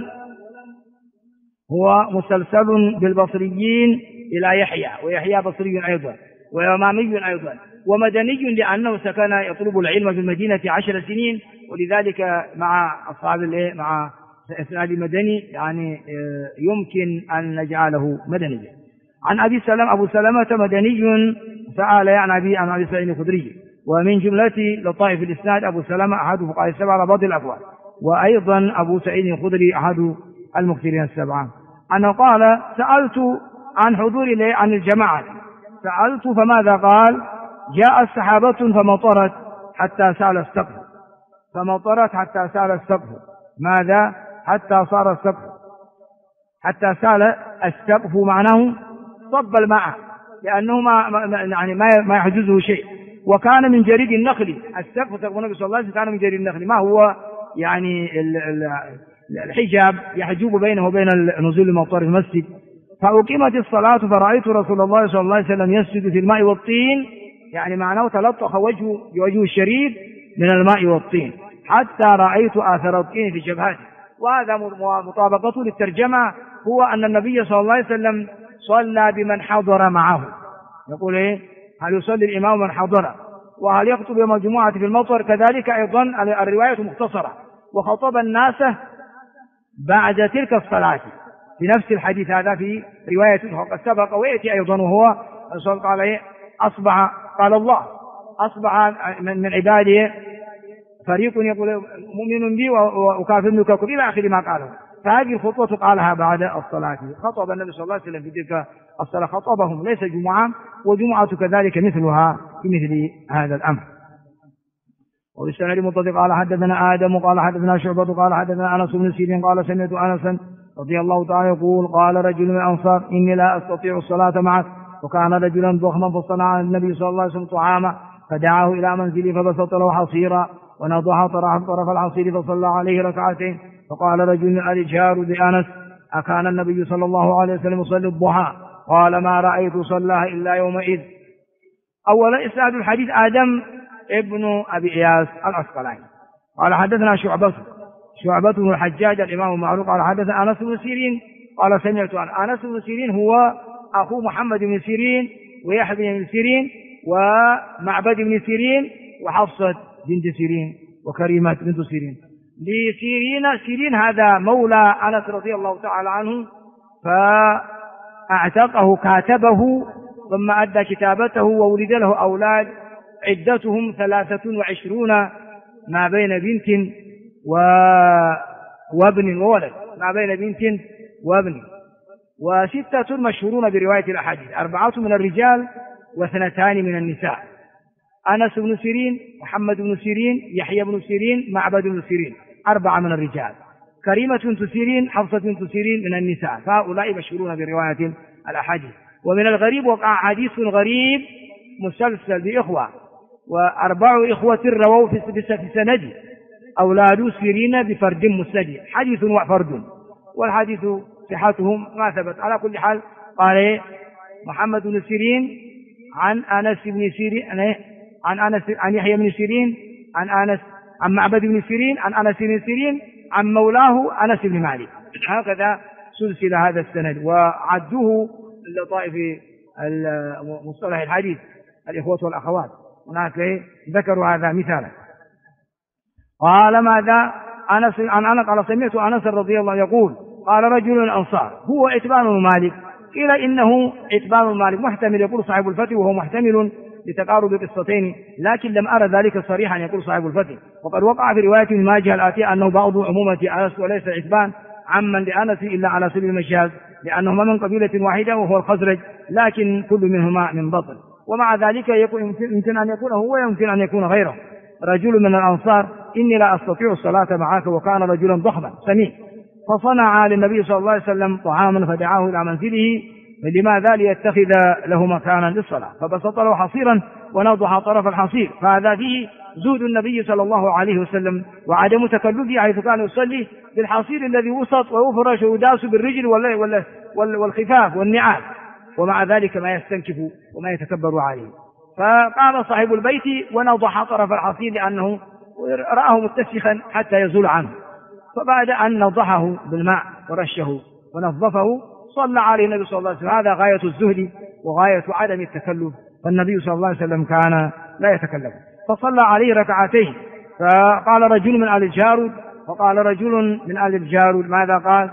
هو مسلسل بالبصريين إلى يحيى، ويحيى بصري أيضا ويمامي أيضا ومدني، لأنه سكن يطلب العلم في المدينة 10 سنين، ولذلك مع أصحاب مع إسناد مدني يعني يمكن أن نجعله مدنيا. عن أبي أبو سلمة مدني سأل عن أبي سعيد الخدري. ومن جملة لطائف الإسناد أبو سلمة أحد فقهاء السبعة على بعض الأقوال، وأيضا أبو سعيد الخدري أحد المكثرين السبعة، أنه قال سألت عن حضور عن الجماعة، سألت فماذا قال؟ جاء السحابة فمطرت حتى سال السقف، فمطرت حتى سال السقف، ماذا؟ حتى صار السقف، حتى سال السقف معناه صب الماء، لأنه ما يحجزه شيء. وكان من جريد النخل، السقف تقول النبي صلى الله عليه وسلم كان من جريد النخل، ما هو يعني الحجاب يحجب بينه وبين نزول المطر المسجد. فأقيمت الصلاة فرأيت رسول الله صلى الله عليه وسلم يسجد في الماء والطين، يعني معناه تلطخ وجهه الشريف من الماء والطين حتى رأيت آثر الطين في جبهته. وهذا مطابقته للترجمة، هو أن النبي صلى الله عليه وسلم صلى بمن حضر معه. يقول إيه؟ هل يصلي الإمام من حضر؟ وهل يخطب يوم الجمعة في المطر؟ كذلك أيضا الرواية مختصرة، وخطب الناس بعد تلك الصلاة في نفس الحديث هذا في رواية وقد سبق ويأتي أيضا، وهو قال إيه؟ قال الله أصبح من عباده فريق يقول مؤمن بي وكافر بك إلى آخر ما قاله. فهذه الخطوة قالها بعد الصلاة، خطب النبي صلى الله عليه وسلم في تلك الصلاة، خطبهم ليس جمعة، وجمعة كذلك مثلها في مثل هذا الأمر. وبالسند متصل قال حدثنا آدم قال حدثنا شعبة قال حدثنا أنس بن سيرين قال سمعت أنسا رضي الله تعالى يقول قال رجل من الأنصار إني لا أستطيع الصلاة معك، وكان رجلا ضخما فصنع النبي صلى الله عليه وسلم طعاما فدعاه إلى منزله فبسط له حصيرا ونضح طرف الحصير فصلى عليه ركعتين. فقال رجل الجار لأنس أكان النبي صلى الله عليه وسلم يصلي الضحى؟ قال ما رأيت صلاها إلا يومئذ. أولا إسناد الحديث آدم ابن أبي إياس العسقلاني قال حدثنا شعبة بن الحجاج الإمام المعروف قال حدثنا أنس بن سيرين قال سمعت أنس بن سيرين هو أخو محمد بن سيرين ويحيى بن سيرين ومعبد بن سيرين وحفصة بنت سيرين وكريمة بنت سيرين. سيرين هذا مولى أنس رضي الله تعالى عنه، فأعتقه كاتبه ثم أدى كتابته وولد له أولاد عدتهم 23 ما بين بنت وابن وولد، ما بين بنت وابن، و6 مشهورون برواية الأحاديث، 4 من الرجال و2 من النساء: أنس بن سيرين، محمد بن سيرين، يحيى بن سيرين، معبد بن سيرين، 4 من الرجال، كريمة بنت سيرين، حفصة بنت سيرين من النساء، فهؤلاء مشهورون برواية الأحاديث. ومن الغريب وقع حديث غريب مسلسل بإخوة، و4 إخوة رووا في سند أولاد سيرين بفرد مسند، حديث وفرد، والحديث صحتهم ما ثبت. على كل حال قال محمد بن سيرين عن أنس بن سيرين عن يحيى بن سيرين عن معبد بن سيرين عن أنس بن سيرين عن مولاه أنس بن مالك. هكذا سلسلة هذا السند، وعدوه اللطائف مصطلح الحديث الإخوة والأخوات، هناك ذكروا هذا مثالا. قال ماذا؟ أنس قال سمعت أنس رضي الله يقول قال رجل الأنصار هو عتبان بن مالك، قيل إنه عتبان بن مالك، محتمل يقول صاحب الفتح وهو محتمل لتقارب القصتين، لكن لم أرى ذلك صريحا يقول صاحب الفتح. وقد وقع في رواية ابن ماجه الآتية أنه بعض عمومة أنس وليس عتبان عمن لأنس إلا على سبيل المجاز، لأنهما من قبيلة واحدة وهو الخزرج، لكن كل منهما من بطن. ومع ذلك يمكن أن يكون هو ويمكن أن يكون غيره. رجل من الأنصار إني لا أستطيع الصلاة معك، وكان رجلا ضخما سمين، فصنع للنبي صلى الله عليه وسلم طعاما فدعاه إلى منزله، لماذا؟ ليتخذ له مكانا للصلاة، فبسط له حصيرا ونضح طرف الحصير، فهذا فيه زهد النبي صلى الله عليه وسلم وعدم تكلفه، حيث كان يصلي بالحصير الذي وسط ويفرش ويداس بالرجل والخفاف والنعال، ومع ذلك ما يستنكف وما يتكبر عليه. فقام صاحب البيت ونضح طرف الحصير لأنه رآه متسخا حتى يزول عنه، فبعد أن نضحه بالماء ورشه ونظفه صلى عليه النبي صلى الله عليه وسلم. هذا غاية الزهد وغاية عدم التكلف، فالنبي صلى الله عليه وسلم كان لا يتكلف، فصلى عليه ركعتين. فقال رجل من آل الجارود، وقال رجل من آل الجارود ماذا قال؟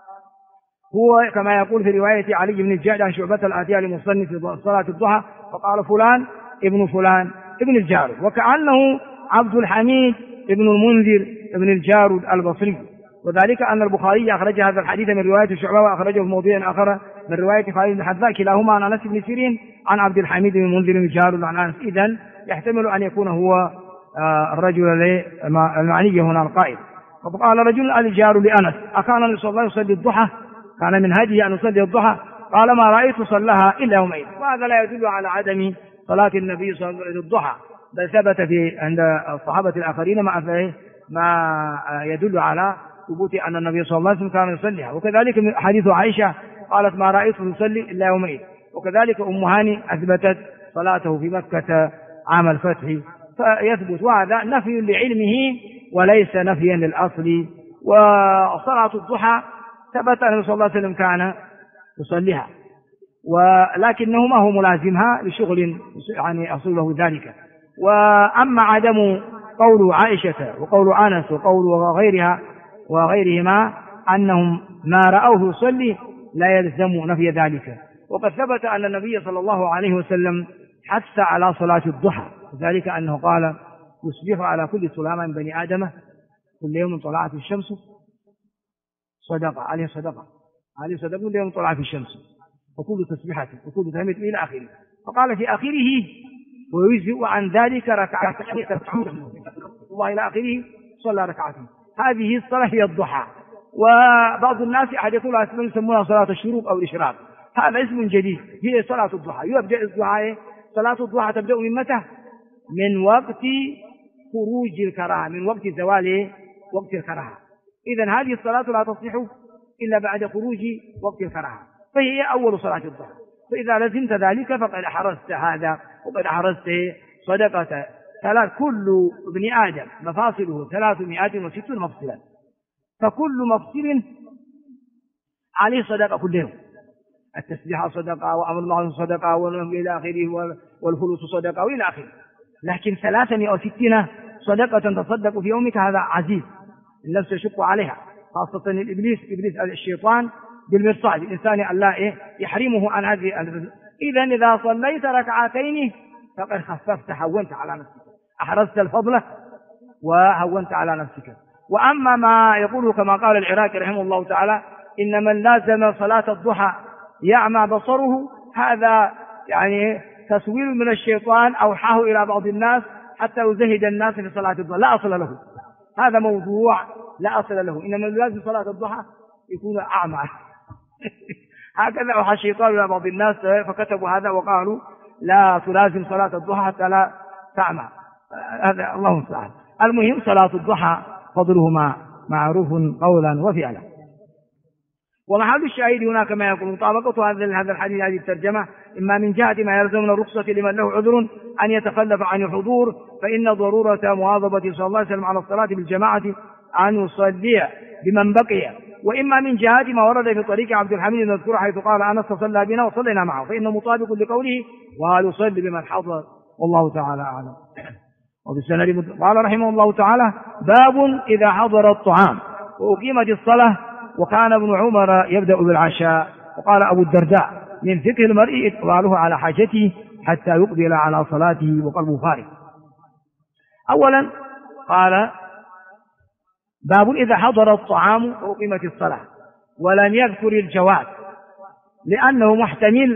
هو كما يقول في رواية علي بن الجعد عن شعبة الآتية لمصنف في صلاة الضحى، فقال فلان ابن فلان ابن الجارود، وكأنه عبد الحميد ابن المنذر ابن الجارود البصري. وذلك أن البخاري أخرج هذا الحديث من رواية شعبة، وأخرجه في موضوع آخر من رواية خالد بن حذاء، كلاهما عن أنس بن سيرين عن عبد الحميد بن المنذر بن الجارود عن أنس. إذن يحتمل أن يكون هو الرجل المعني هنا القائل. فقال رجل الجار لأنس أكان النبي صلى الله عليه وسلم يصلي الضحى؟ كان من هديه أن يصلي الضحى؟ قال ما رأيت صلىها إلا يومئذ. وهذا لا يدل على عدم صلاة النبي صلى الله عليه وسلم الضحى، بل ثبت في عند الصحابة الآخرين ما يدل على ثبوت أن النبي صلى الله عليه وسلم كان يصليها. وكذلك حديث عائشة قالت ما رأيته يصلي إلا يومئذ. وكذلك أم هاني أثبتت صلاته في مكة عام الفتح، فيثبت، وهذا نفي لعلمه وليس نفيا للأصل. وصلاة الضحى ثبت أن صلى الله عليه وسلم كان يصليها، ولكنه ما هو ملازمها لشغل يعني أصل له ذلك. وأما عدم قول عائشة وقول أنس وقول وغيرهما أنهم ما رأوه يصلي لا يلزم نفي ذلك. وقد ثبت أن النبي صلى الله عليه وسلم حث على صلاة الضحى، ذلك أنه قال يصبح على كل سلامة من بني آدم كل يوم طلعت الشمس صدقة، عليه صدقة كل يوم طلعت الشمس، وكل تسبيحة وكل تهمة إلى آخره. فقال في آخره ويجزئ عن ذلك ركعتين الله إلى آخره صلى ركعتين. هذه الصلاة هي الضحى. وبعض الناس يحدثون يسمونها صلاة الشروق أو الإشراق، هذا اسم جديد، هي صلاة الضحى. يبدأ الضحى، صلاة الضحى تبدأ من متى؟ من وقت خروج الكراهة، من وقت زوال وقت الكراهة. إذن هذه الصلاة لا تصح إلا بعد خروج وقت الكراهة، فهي أول صلاة الضحى. فإذا لزمت ذلك فقد أحرزت هذا، وقد أحرزت صدقة كل ابن آدم مفاصله 360 مفصلا، فكل مفصل عليه صدقة كل يوم. التسبيح صدقة، وأمر الله صدقة، والنهي إلى آخره، والفلوس صدقة وإلى آخره. لكن 360 صدقة تصدق في يومك هذا عزيز، النفس يشق عليها، خاصة إبليس الشيطان بالمرصاد الإنسان ألا يحرمه عن هذه. إذن إذا صليت ركعتين فقد خففت، هونت على نفسك، أحرزت الفضل وهونت على نفسك. وأما ما يقوله كما قال العراقي رحمه الله تعالى إن من لازم صلاة الضحى يعمى بصره، هذا يعني تسويل من الشيطان أوحاه إلى بعض الناس حتى يزهد الناس في صلاة الضحى، لا أصل له، هذا موضوع لا أصل له. إنما لازم صلاة الضحى يكون أعمى هكذا أوحى الشيطان إلى بعض الناس فكتبوا هذا وقالوا لا تلازم صلاة الضحى حتى لا تعمى. هذا الله المستعان. المهم صلاة الضحى فضلهما معروف قولا وفعلا. ومحل الشاهد هنا كما يقول مطابقة هذا الحديث هذه الترجمة إما من جهة ما يلزم من الرخصة لمن له عذر أن يتخلف عن الحضور، فإن ضرورة مواظبة صلى الله عليه وسلم على الصلاة بالجماعة أن يصلي بمن بقي، وإما من جهة ما ورد في طريق عبد الحميد المذكور حيث قال أنس صلى بنا وصلينا معه، فإنه مطابق لقوله وهل يصلي بمن حضر، والله تعالى أعلم. وبالسند قال رحمه الله تعالى باب إذا حضر الطعام وأقيمت الصلاة وكان ابن عمر يبدأ بالعشاء. وقال أبو الدرداء من فقه المرء إقباله على حاجته حتى يقبل على صلاته وقلبه فارغ. أولا قال باب إذا حضر الطعام وأقيمت الصلاة، ولم يذكر الجواب لأنه محتمل،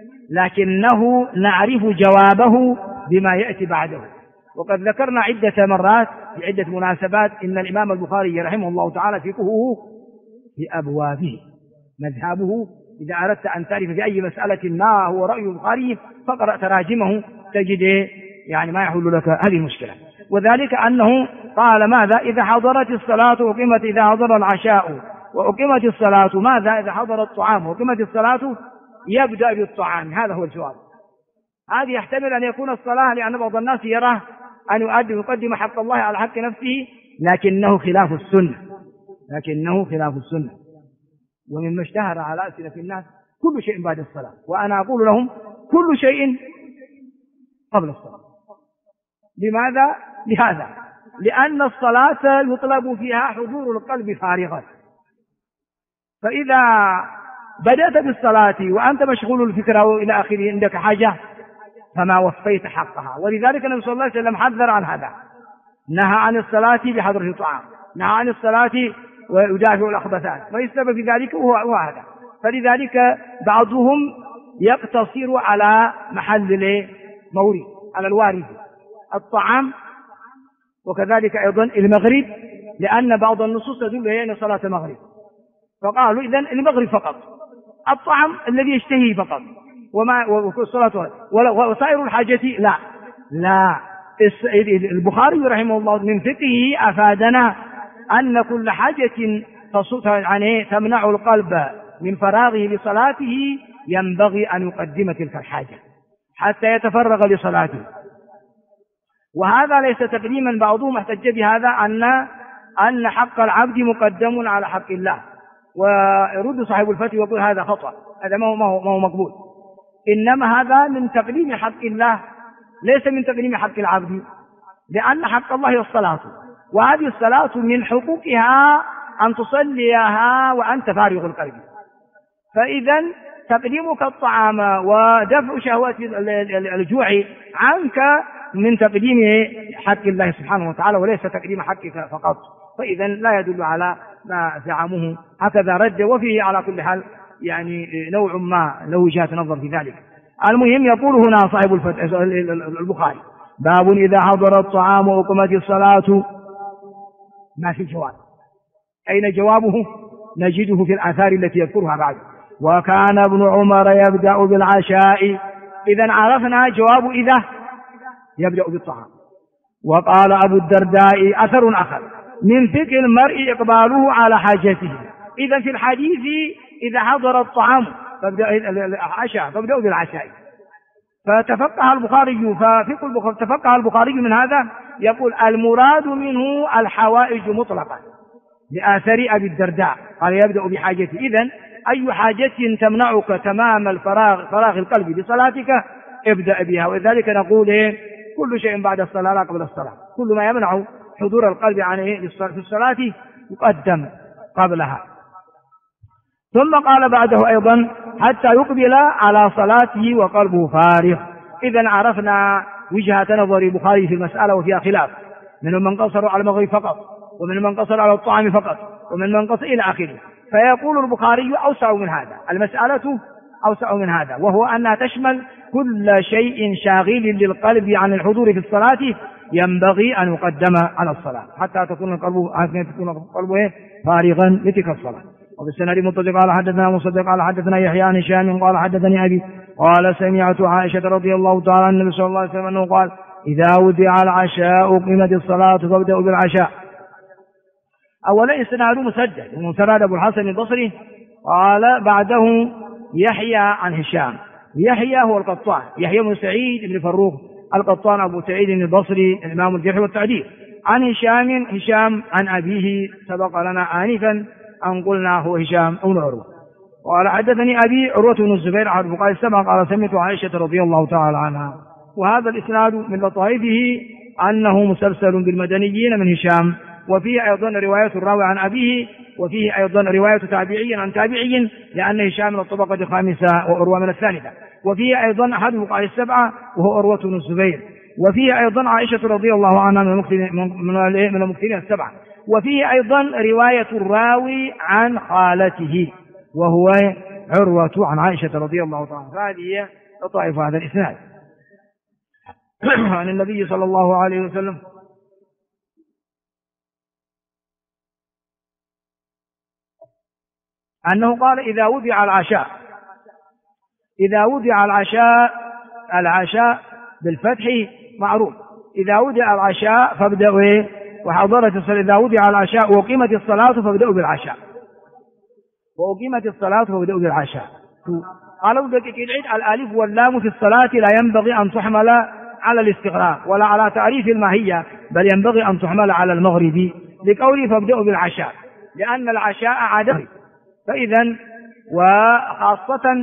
لكنه نعرف جوابه بما يأتي بعده. وقد ذكرنا عدة مرات في عدة مناسبات إن الإمام البخاري رحمه الله تعالى فقهه في أبوابه، مذهبه. إذا أردت أن تعرف في أي مسألة ما هو رأي البخاري فقرأ تراجمه تجد يعني ما يحل لك هذه المشكلة. وذلك أنه قال ماذا إذا حضرت الصلاة وقيمت، إذا حضر العشاء وأقيمت الصلاة، ماذا إذا حضر الطعام وقيمت الصلاة؟ يبدأ بالطعام، هذا هو الجواب. هذه يحتمل أن يكون الصلاة لأن بعض الناس يراه أن يقدم حق الله على حق نفسه، لكنه خلاف السنة، ومما اشتهر على ألسنة الناس كل شيء بعد الصلاة، وأنا أقول لهم كل شيء قبل الصلاة. لماذا؟ لهذا، لأن الصلاة يطلب فيها حضور القلب فارغا، فإذا بدأت بالصلاة وأنت مشغول الفكرة وإلى آخره عندك حاجة فما وفيت حقها. ولذلك النبي صلى الله عليه وسلم حذر عن هذا، نهى عن الصلاة بحضرة الطعام، نهى عن الصلاة ويدافع الأخبثات، والسبب في ذلك هو هذا. فلذلك بعضهم يقتصر على محل المورد، على الوارد الطعام، وكذلك أيضا المغرب، لأن بعض النصوص تدل على صلاة المغرب، فقالوا إذن المغرب فقط، الطعام الذي يشتهي فقط، والصلاة وسائر الحاجة لا. البخاري رحمه الله من فقهه أفادنا أن كل حاجة تمنع القلب من فراغه لصلاته ينبغي أن يقدم تلك الحاجة حتى يتفرغ لصلاته. وهذا ليس تقديما، بعضهم احتج بهذا أن حق العبد مقدم على حق الله، ويرد صاحب الفتح ويقول هذا خطأ، هذا ما هو مقبول. إنما هذا من تقديم حق الله ليس من تقديم حق العبد، لأن حق الله هي الصلاة، وهذه الصلاة من حقوقها أن تصليها وأنت فارغ القلب. فإذا تقديمك الطعام ودفع شهوات الجوع عنك من تقديم حق الله سبحانه وتعالى، وليس تقديم حقك فقط. فإذا لا يدل على ما زعموه، هكذا رد. وفيه على كل حال يعني نوع ما له وجهة نظر في ذلك. المهم يقول هنا صاحب البخاري باب إذا حضر الطعام وأقيمت الصلاة. ما في جواب. أين جوابه؟ نجده في الآثار التي يذكرها بعد. وكان ابن عمر يبدأ بالعشاء. إذن عرفنا جواب إذا يبدأ بالطعام. وقال أبو الدرداء أثر آخر من فقه المرء إقباله على حاجته. إذا في الحديث إذا حضر الطعام فابدأوا بالعشاء. فتفقه البخاري من هذا يقول المراد منه الحوائج مطلقا لآثار أبي الدرداء قال يبدأ بحاجته. إذن أي حاجة تمنعك تمام فراغ القلب بصلاتك ابدأ بها. ولذلك نقول كل شيء بعد الصلاة لا قبل الصلاة. كل ما يمنع حضور القلب عنه في الصلاة يقدم قبلها. ثم قال بعده أيضا حتى يقبل على صلاته وقلبه فارغ. إذن عرفنا وجهة نظر البخاري في المسألة وفيها خلاف، منهم من قصر على المغرب فقط، ومن من قصر على الطعام فقط، ومن من قصر إلى آخره. فيقول البخاري أوسع من هذا، المسألة أوسع من هذا، وهو أنها تشمل كل شيء شاغل للقلب عن الحضور في الصلاة ينبغي أن يقدم على الصلاة حتى تكون قلبه فارغا لتلك الصلاة. وبالسند متصل قال حدثنا مصدق قال حدثنا يحيى عن هشام قال حدثني أبي قال سمعت عائشة رضي الله تعالى عن النبي صلى الله عليه وسلم أنه قال إذا وضع العشاء أقيمت الصلاة فابدأوا بالعشاء. أولا إسناد مسدد أبو الحسن البصري قال بعده يحيى عن هشام. يحيى هو القطان، يحيى بن سعيد بن فروخ القطان أبو سعيد البصري الإمام الجرح والتعديل. عن هشام عن أبيه سبق لنا آنفا أن قلنا هو هشام بن عروة. قال حدثني أبي عروة بن الزبير عن البخاري السبع قال سمعت عائشة رضي الله تعالى عنها. وهذا الإسناد من لطائفه أنه مسلسل بالمدنيين من هشام، وفيه أيضا رواية الراوي عن أبيه، وفيه أيضا رواية تابعي عن تابعي لأن هشام من الطبقة الخامسة وعروة من الثالثة، وفيه أيضا أحد الفقهاء السبعة وهو عروة بن الزبير، وفيه أيضا عائشة رضي الله عنها من المكثرين السبعة، وفيه أيضا رواية الراوي عن خالته وهو عروة عن عائشة رضي الله تعالى. فهذه لطائف هذا الإسناد عن النبي صلى الله عليه وسلم أنه قال إذا وضع العشاء بالفتح معروف، إذا وضع العشاء فابدأوا وحضرت الصلاة، إذا وضع العشاء وقيمت الصلاة فابدأوا بالعشاء، قالوا دقيق العيد الألف واللام في الصلاة لا ينبغي أن تحمل على الاستغراق ولا على تعريف الماهية، بل ينبغي أن تحمل على المغرب لقوله فابدأوا بالعشاء، لأن العشاء عادة. فإذا وخاصة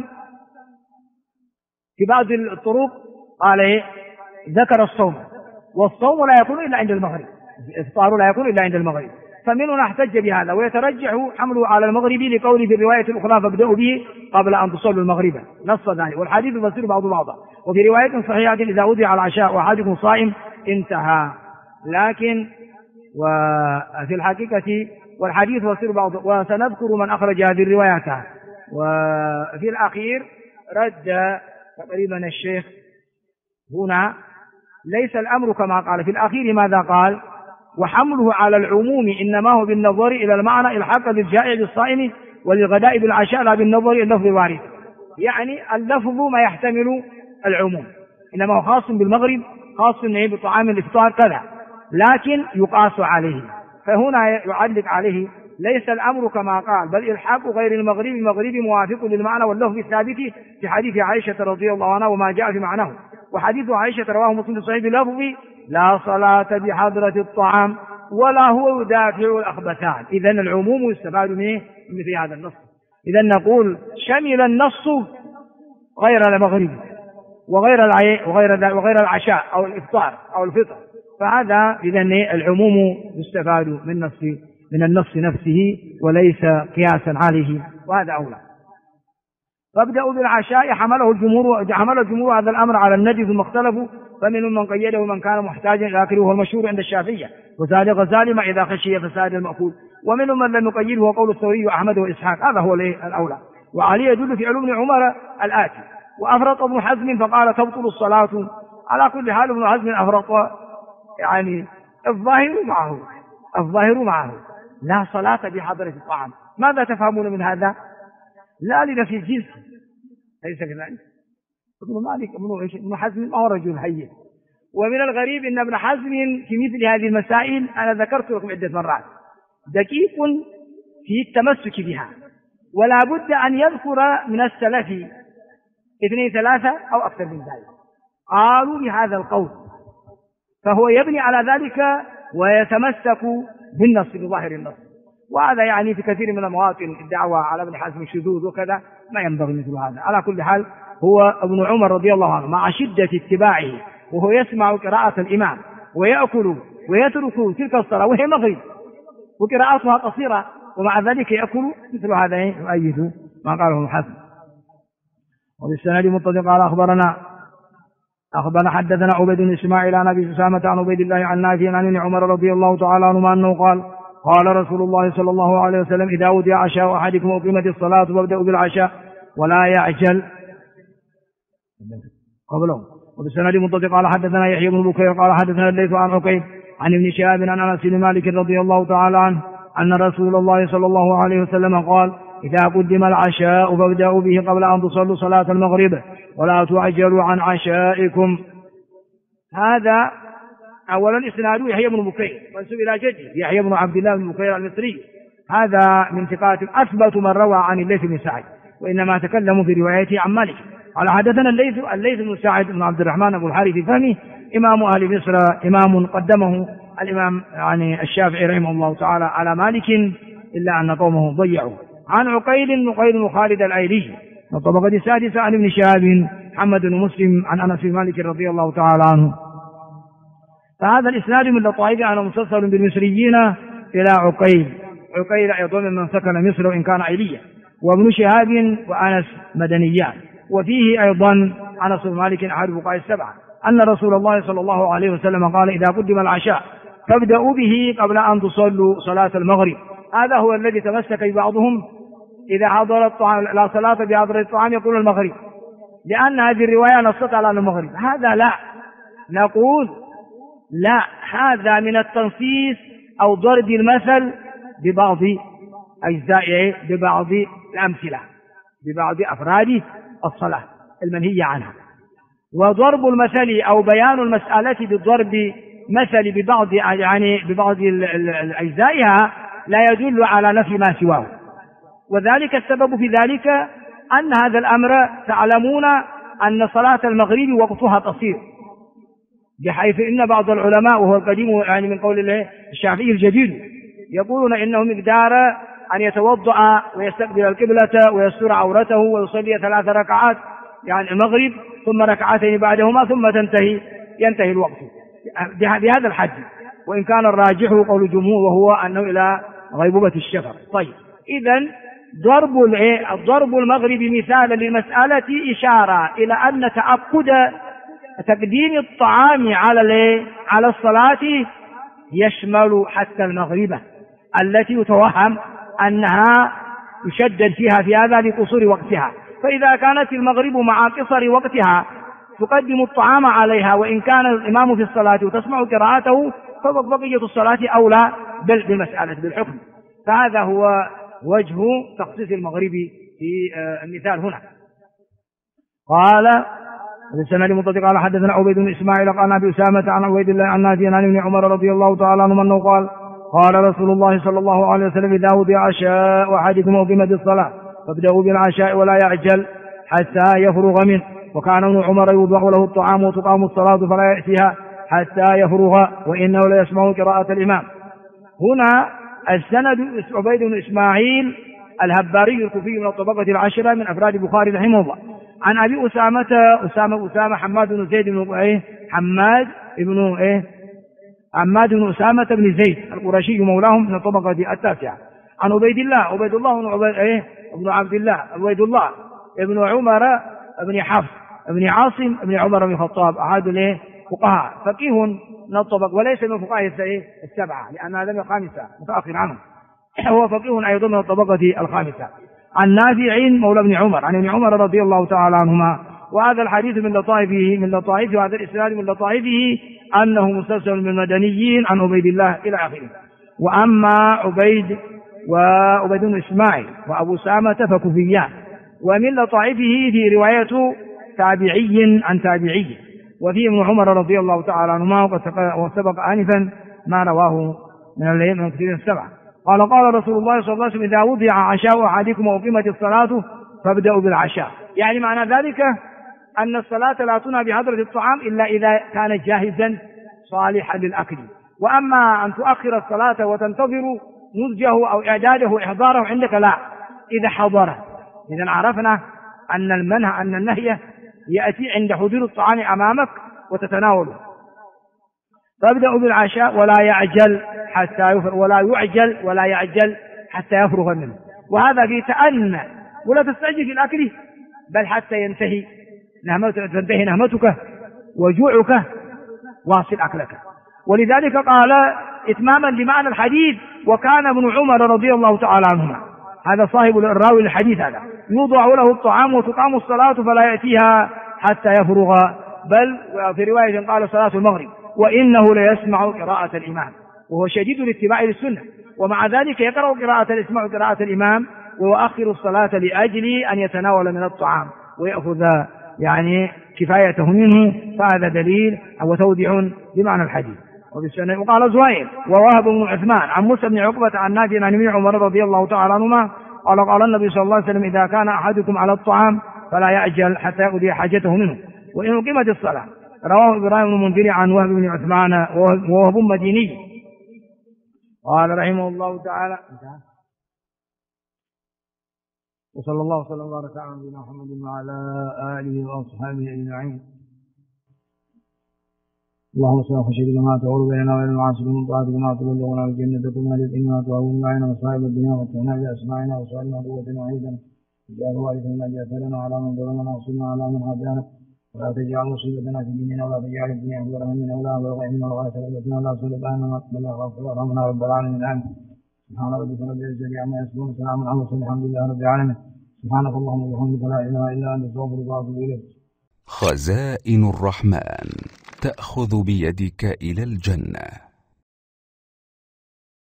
في بعض الطرق قال ذكر الصوم، والصوم لا يكون إلا عند المغرب، الإفطار لا يكون إلا عند المغرب، فمنه نحتج بهذا ويترجح حمله على المغرب لقوله في الرواية الأخرى فابدأوا به قبل أن تصلوا المغرب، نص ذلك، والحديث يفسر بعضا، وفي رواية صحيحة إذا وضع العشاء وأحدكم صائم انتهى. لكن وفي الحقيقة والحديث يفسر بعضه، وسنذكر من أخرج هذه الروايات. وفي الأخير رد تقريبا الشيخ هنا ليس الأمر كما قال في الأخير، ماذا قال؟ وحمله على العموم إنما هو بالنظر إلى المعنى الحق للجائع بالصائم وللغداء بالعشاء لا بالنظر إلى اللفظ الوارد، يعني اللفظ ما يحتمل العموم، إنما هو خاص بالمغرب، خاص بطعام الإفطار كذا، لكن يقاس عليه. فهنا يعلق عليه ليس الأمر كما قال، بل إلحاق غير المغرب موافق للمعنى واللفظ الثابت في حديث عائشة رضي الله عنها وما جاء في معناه. وحديث عائشة رواه مسلم صحيح بلفظ لا صلاة بحضرة الطعام ولا هو يدافع الأخبثان. إذن العموم يستفاد منه في هذا النص. إذن نقول شمل النص غير المغرب وغير العشاء أو الإفطار أو الفطر، فهذا إذن العموم يستفاد من النص نفسه وليس قياسا عليه، وهذا أولى. فابدأوا بالعشاء حمل الجمهور هذا الأمر على الندي ثم اختلفوا، فمنهم من قيده ومن كان محتاجا إلى آخره، وهو المشهور عند الشافعية، وزاد غزالما إذا خشي فساد المأكول، ومنهم من لم يقيده وقول الثوري وأحمد وإسحاق، هذا هو الأولى. وعليه يدل في علوم عمر الآتي: وأفرط ابن حزم فقال تبطل الصلاة على كل حال ابن حزم أفرط، يعني الظاهر معه لا صلاة بحضرة الطعام. ماذا تفهمون من هذا؟ لا لنفي الجنس، ليس كذلك. ابن حزم ما هو رجل هين. ومن الغريب أن ابن حزم في مثل هذه المسائل أنا ذكرت لكم عدة مرات دقيق في التمسك بها، ولا بد أن يذكر من السلف 2 3 أو أكثر من ذلك قالوا بهذا القول، فهو يبني على ذلك ويتمسك بالنص بظاهر النص. وهذا يعني في كثير من المواطن الدعوة على ابن حزم الشذوذ وكذا ما ينبغي مثل هذا. على كل حال هو ابن عمر رضي الله عنه مع شدة اتباعه وهو يسمع قراءة الإمام ويأكل ويترك تلك الصلاة وهي مغرب وقراءتها قصيرة، ومع ذلك يأكل مثل هذا يؤيد ما قاله ابن حزم. وبالسند متصل قال أخبرنا حدثنا عبيد بن إسماعيل عن أبي أسامة عن عبيد الله عن نافع عن ابن عمر رضي الله تعالى عنهما أنه قال رسول الله صلى الله عليه وسلم إذا وضع عشاء أحدكم وقيمت الصلاة فابدأوا بالعشاء ولا يعجل قبله. وبالسند متصل قال حدثنا يحيى بن بكير قال حدثنا الليث عن عقيل عن ابن شهاب عن أنس بن مالك رضي الله تعالى عنه أن رسول الله صلى الله عليه وسلم قال إذا قدم العشاء فابدأوا به قبل أن تصلوا صلاة المغرب ولا تعجلوا عن عشائكم. هذا أولا إسناد يحيى بن بكير منسوب إلى جده يحيى بن عبد الله بن بكير المصري، هذا من ثقات أثبت من روى عن الليث بن سعد، وإنما تكلموا في روايته عن مالك. على حدثنا الليث بن سعد بن عبد الرحمن أبو الحارث الفهمي إمام أهل مصر، إمام قدمه الإمام يعني الشافعي رحمه الله تعالى على مالك إلا أن قومه ضيعوا. عن عقيل خالد الأيلي الطبقة السادسة عن ابن شهاب محمد بن مسلم عن أنس بن مالك رضي الله تعالى عنه. فهذا الإسناد من لطائف أنا مسلسل بالمصريين إلى عقيل أيضا من سكن مصر وإن كان عيليا، وابن شهاب وأنس مدنيان. وفيه أيضا أنس بن مالك أحد الفقهاء السبعة أن رسول الله صلى الله عليه وسلم قال إذا قدم العشاء فابدأوا به قبل أن تصلوا صلاة المغرب. هذا هو الذي تمسك بعضهم إذا حضر الطعام لا صلاة بحضر الطعام يقول المغرب، لأن هذه الرواية نصت على المغرب. هذا لا، نقول لا، هذا من التنصيص أو ضرب المثل ببعض أجزائه ببعض الأمثلة ببعض أفراد الصلاة المنهية عنها. وضرب المثل أو بيان المسألة بالضرب مثل ببعض يعني ببعض أجزائها لا يدل على نفي ما سواه. وذلك السبب في ذلك أن هذا الأمر تعلمون أن صلاة المغرب وقتها قصير، بحيث إن بعض العلماء وهو القديم يعني من قول الشافعي الجديد يقولون إنه مقدار أن يتوضأ ويستقبل القبلة ويستر عورته ويصلي 3 ركعات يعني المغرب ثم 2 ركعات بعدهما ثم ينتهي الوقت بهذا الحد، وإن كان الراجح قول الجمهور وهو أنه إلى غيبوبة الشفق. طيب إذن ضرب المغرب مثالا للمسألة إشارة إلى أن تأكد تقديم الطعام على الصلاة يشمل حتى المغربة التي يتوهم أنها يشدد فيها في هذا لقصور وقتها. فإذا كانت المغرب مع قصر وقتها تقدم الطعام عليها وإن كان الإمام في الصلاة وتسمع قراءته فبقية الصلاة أولى بالمسألة بالحكم. فهذا هو وجه تخصيص المغرب في المثال هنا. قال بالسند المتصل قال حدثنا عبيد بن إسماعيل قال أبي أسامة عن عبيد الله عن نافع عن ابن عمر رضي الله تعالى عنه أنه قال رسول الله صلى الله عليه وسلم إذا وضع عشاء أحدكم وقيمت الصلاة فابدأوا بالعشاء ولا يعجل حتى يفرغ منه. وكان ابن عمر يوضع له الطعام وتقام الصلاة فلا يأتيها حتى يفرغ وإنه لا يسمع قراءة الإمام. هنا السند عبيد بن إسماعيل الهباري الكوفي من الطبقة 10 من أفراد البخاري رحمه الله عن أبي أسامة حماد بن زيد بن حماد بن أسامة بن زيد القرشي مولاهم من الطبقة 9 عن عبيد الله بن عبد الله عبيد الله ابن عمر ابن حفص ابن عاصم ابن عمر بن الخطاب أحد فقهاء فقيه من الطبق وليس من فقهاء 7 لأن هذا من 5 متأخر عنه، هو فقيه أيضا من الطبقة 5 عن نافع مولى ابن عمر عن ابن عمر رضي الله تعالى عنهما وهذا الحديث من لطائفه وهذا الإسناد من لطائفه أنه مسلسل من المدنيين عن عبيد الله إلى آخره. وأما عبيد بن إسماعيل وأبو سامة فكوفيان. ومن لطائفه في رواية تابعي عن تابعي، وفي ابن عمر رضي الله تعالى عنهما وسبق آنفا ما رواه من الليل من كثير السبعة. قال رسول الله صلى الله عليه وسلم: إذا وضع عشاء أحدكم وأقيمت الصلاة فابدأوا بالعشاء. يعني معنى ذلك أن الصلاة لا تنهى بحضرة الطعام إلا إذا كان جاهزا صالحا للأكل. وأما أن تؤخر الصلاة وتنتظر نضجه أو إعداده وإحضاره عندك لا، إذا حضره. إذا عرفنا أن النهي يأتي عند حضور الطعام أمامك وتتناوله. فابدأوا بالعشاء ولا يعجل حتى يفرغ منه. وهذا في تأنى، ولا تستعجل في الأكل بل حتى تنتهي نهمتك وجوعك واصل أكلك. ولذلك قال إتماما لمعنى الحديث: وكان ابن عمر رضي الله تعالى عنهما، هذا صاحب الراوي الحديث، هذا يوضع له الطعام وتقام الصلاة فلا يأتيها حتى يفرغ، بل في رواية قال صلاة المغرب وإنه ليسمع قراءة الإمام، وهو شديد الاتباع للسنة، ومع ذلك يسمع قراءة الإمام ويؤخر الصلاة لأجل أن يتناول من الطعام ويأخذ يعني كفايته منه. فهذا دليل وتوضيح بمعنى الحديث. وقال زهير ووهب بن عثمان عن موسى بن عقبة عن نافع عن ابن عمر رضي الله تعالى عنهما قال النبي صلى الله عليه وسلم: إذا كان أحدكم على الطعام فلا يعجل حتى يقضي حاجته منه وإن أقيمت الصلاة. رواه إبراهيم بن المنذر عن وهب بن عثمان ووهب مديني. قال رحمه الله تعالى: وصلى الله وسلم وبارك على نبينا محمد وعلى آله وأصحابه أجمعين. اللهم صل وسلم ما تقول بيننا وبين المعاصي من طاعتك ما تبلغنا بالجنة ومن اليقين ما تهون علينا مصائب الدنيا ومتعنا بأسماعنا وصالنا وقوتنا عيدا اجعل وارثنا جاثرنا على من ظلمنا وانصرنا على من عادانا ولا تجعل مصيبتنا في ديننا ولا تجعل الدنيا أكبر همنا ولا مبلغ علمنا ولا تغلبنا ولا تسلط علينا ولا تغفر وارحمنا رب العالمين. آمين. سبحان ربك رب العزة عما يصفون وسلام على المرسلين الحمد لله رب العالمين. سبحانك اللهم وبحمدك لا إله إلا أنت أستغفرك وأتوب إليك. خزائن الرحمن تأخذ بيدك إلى الجنة.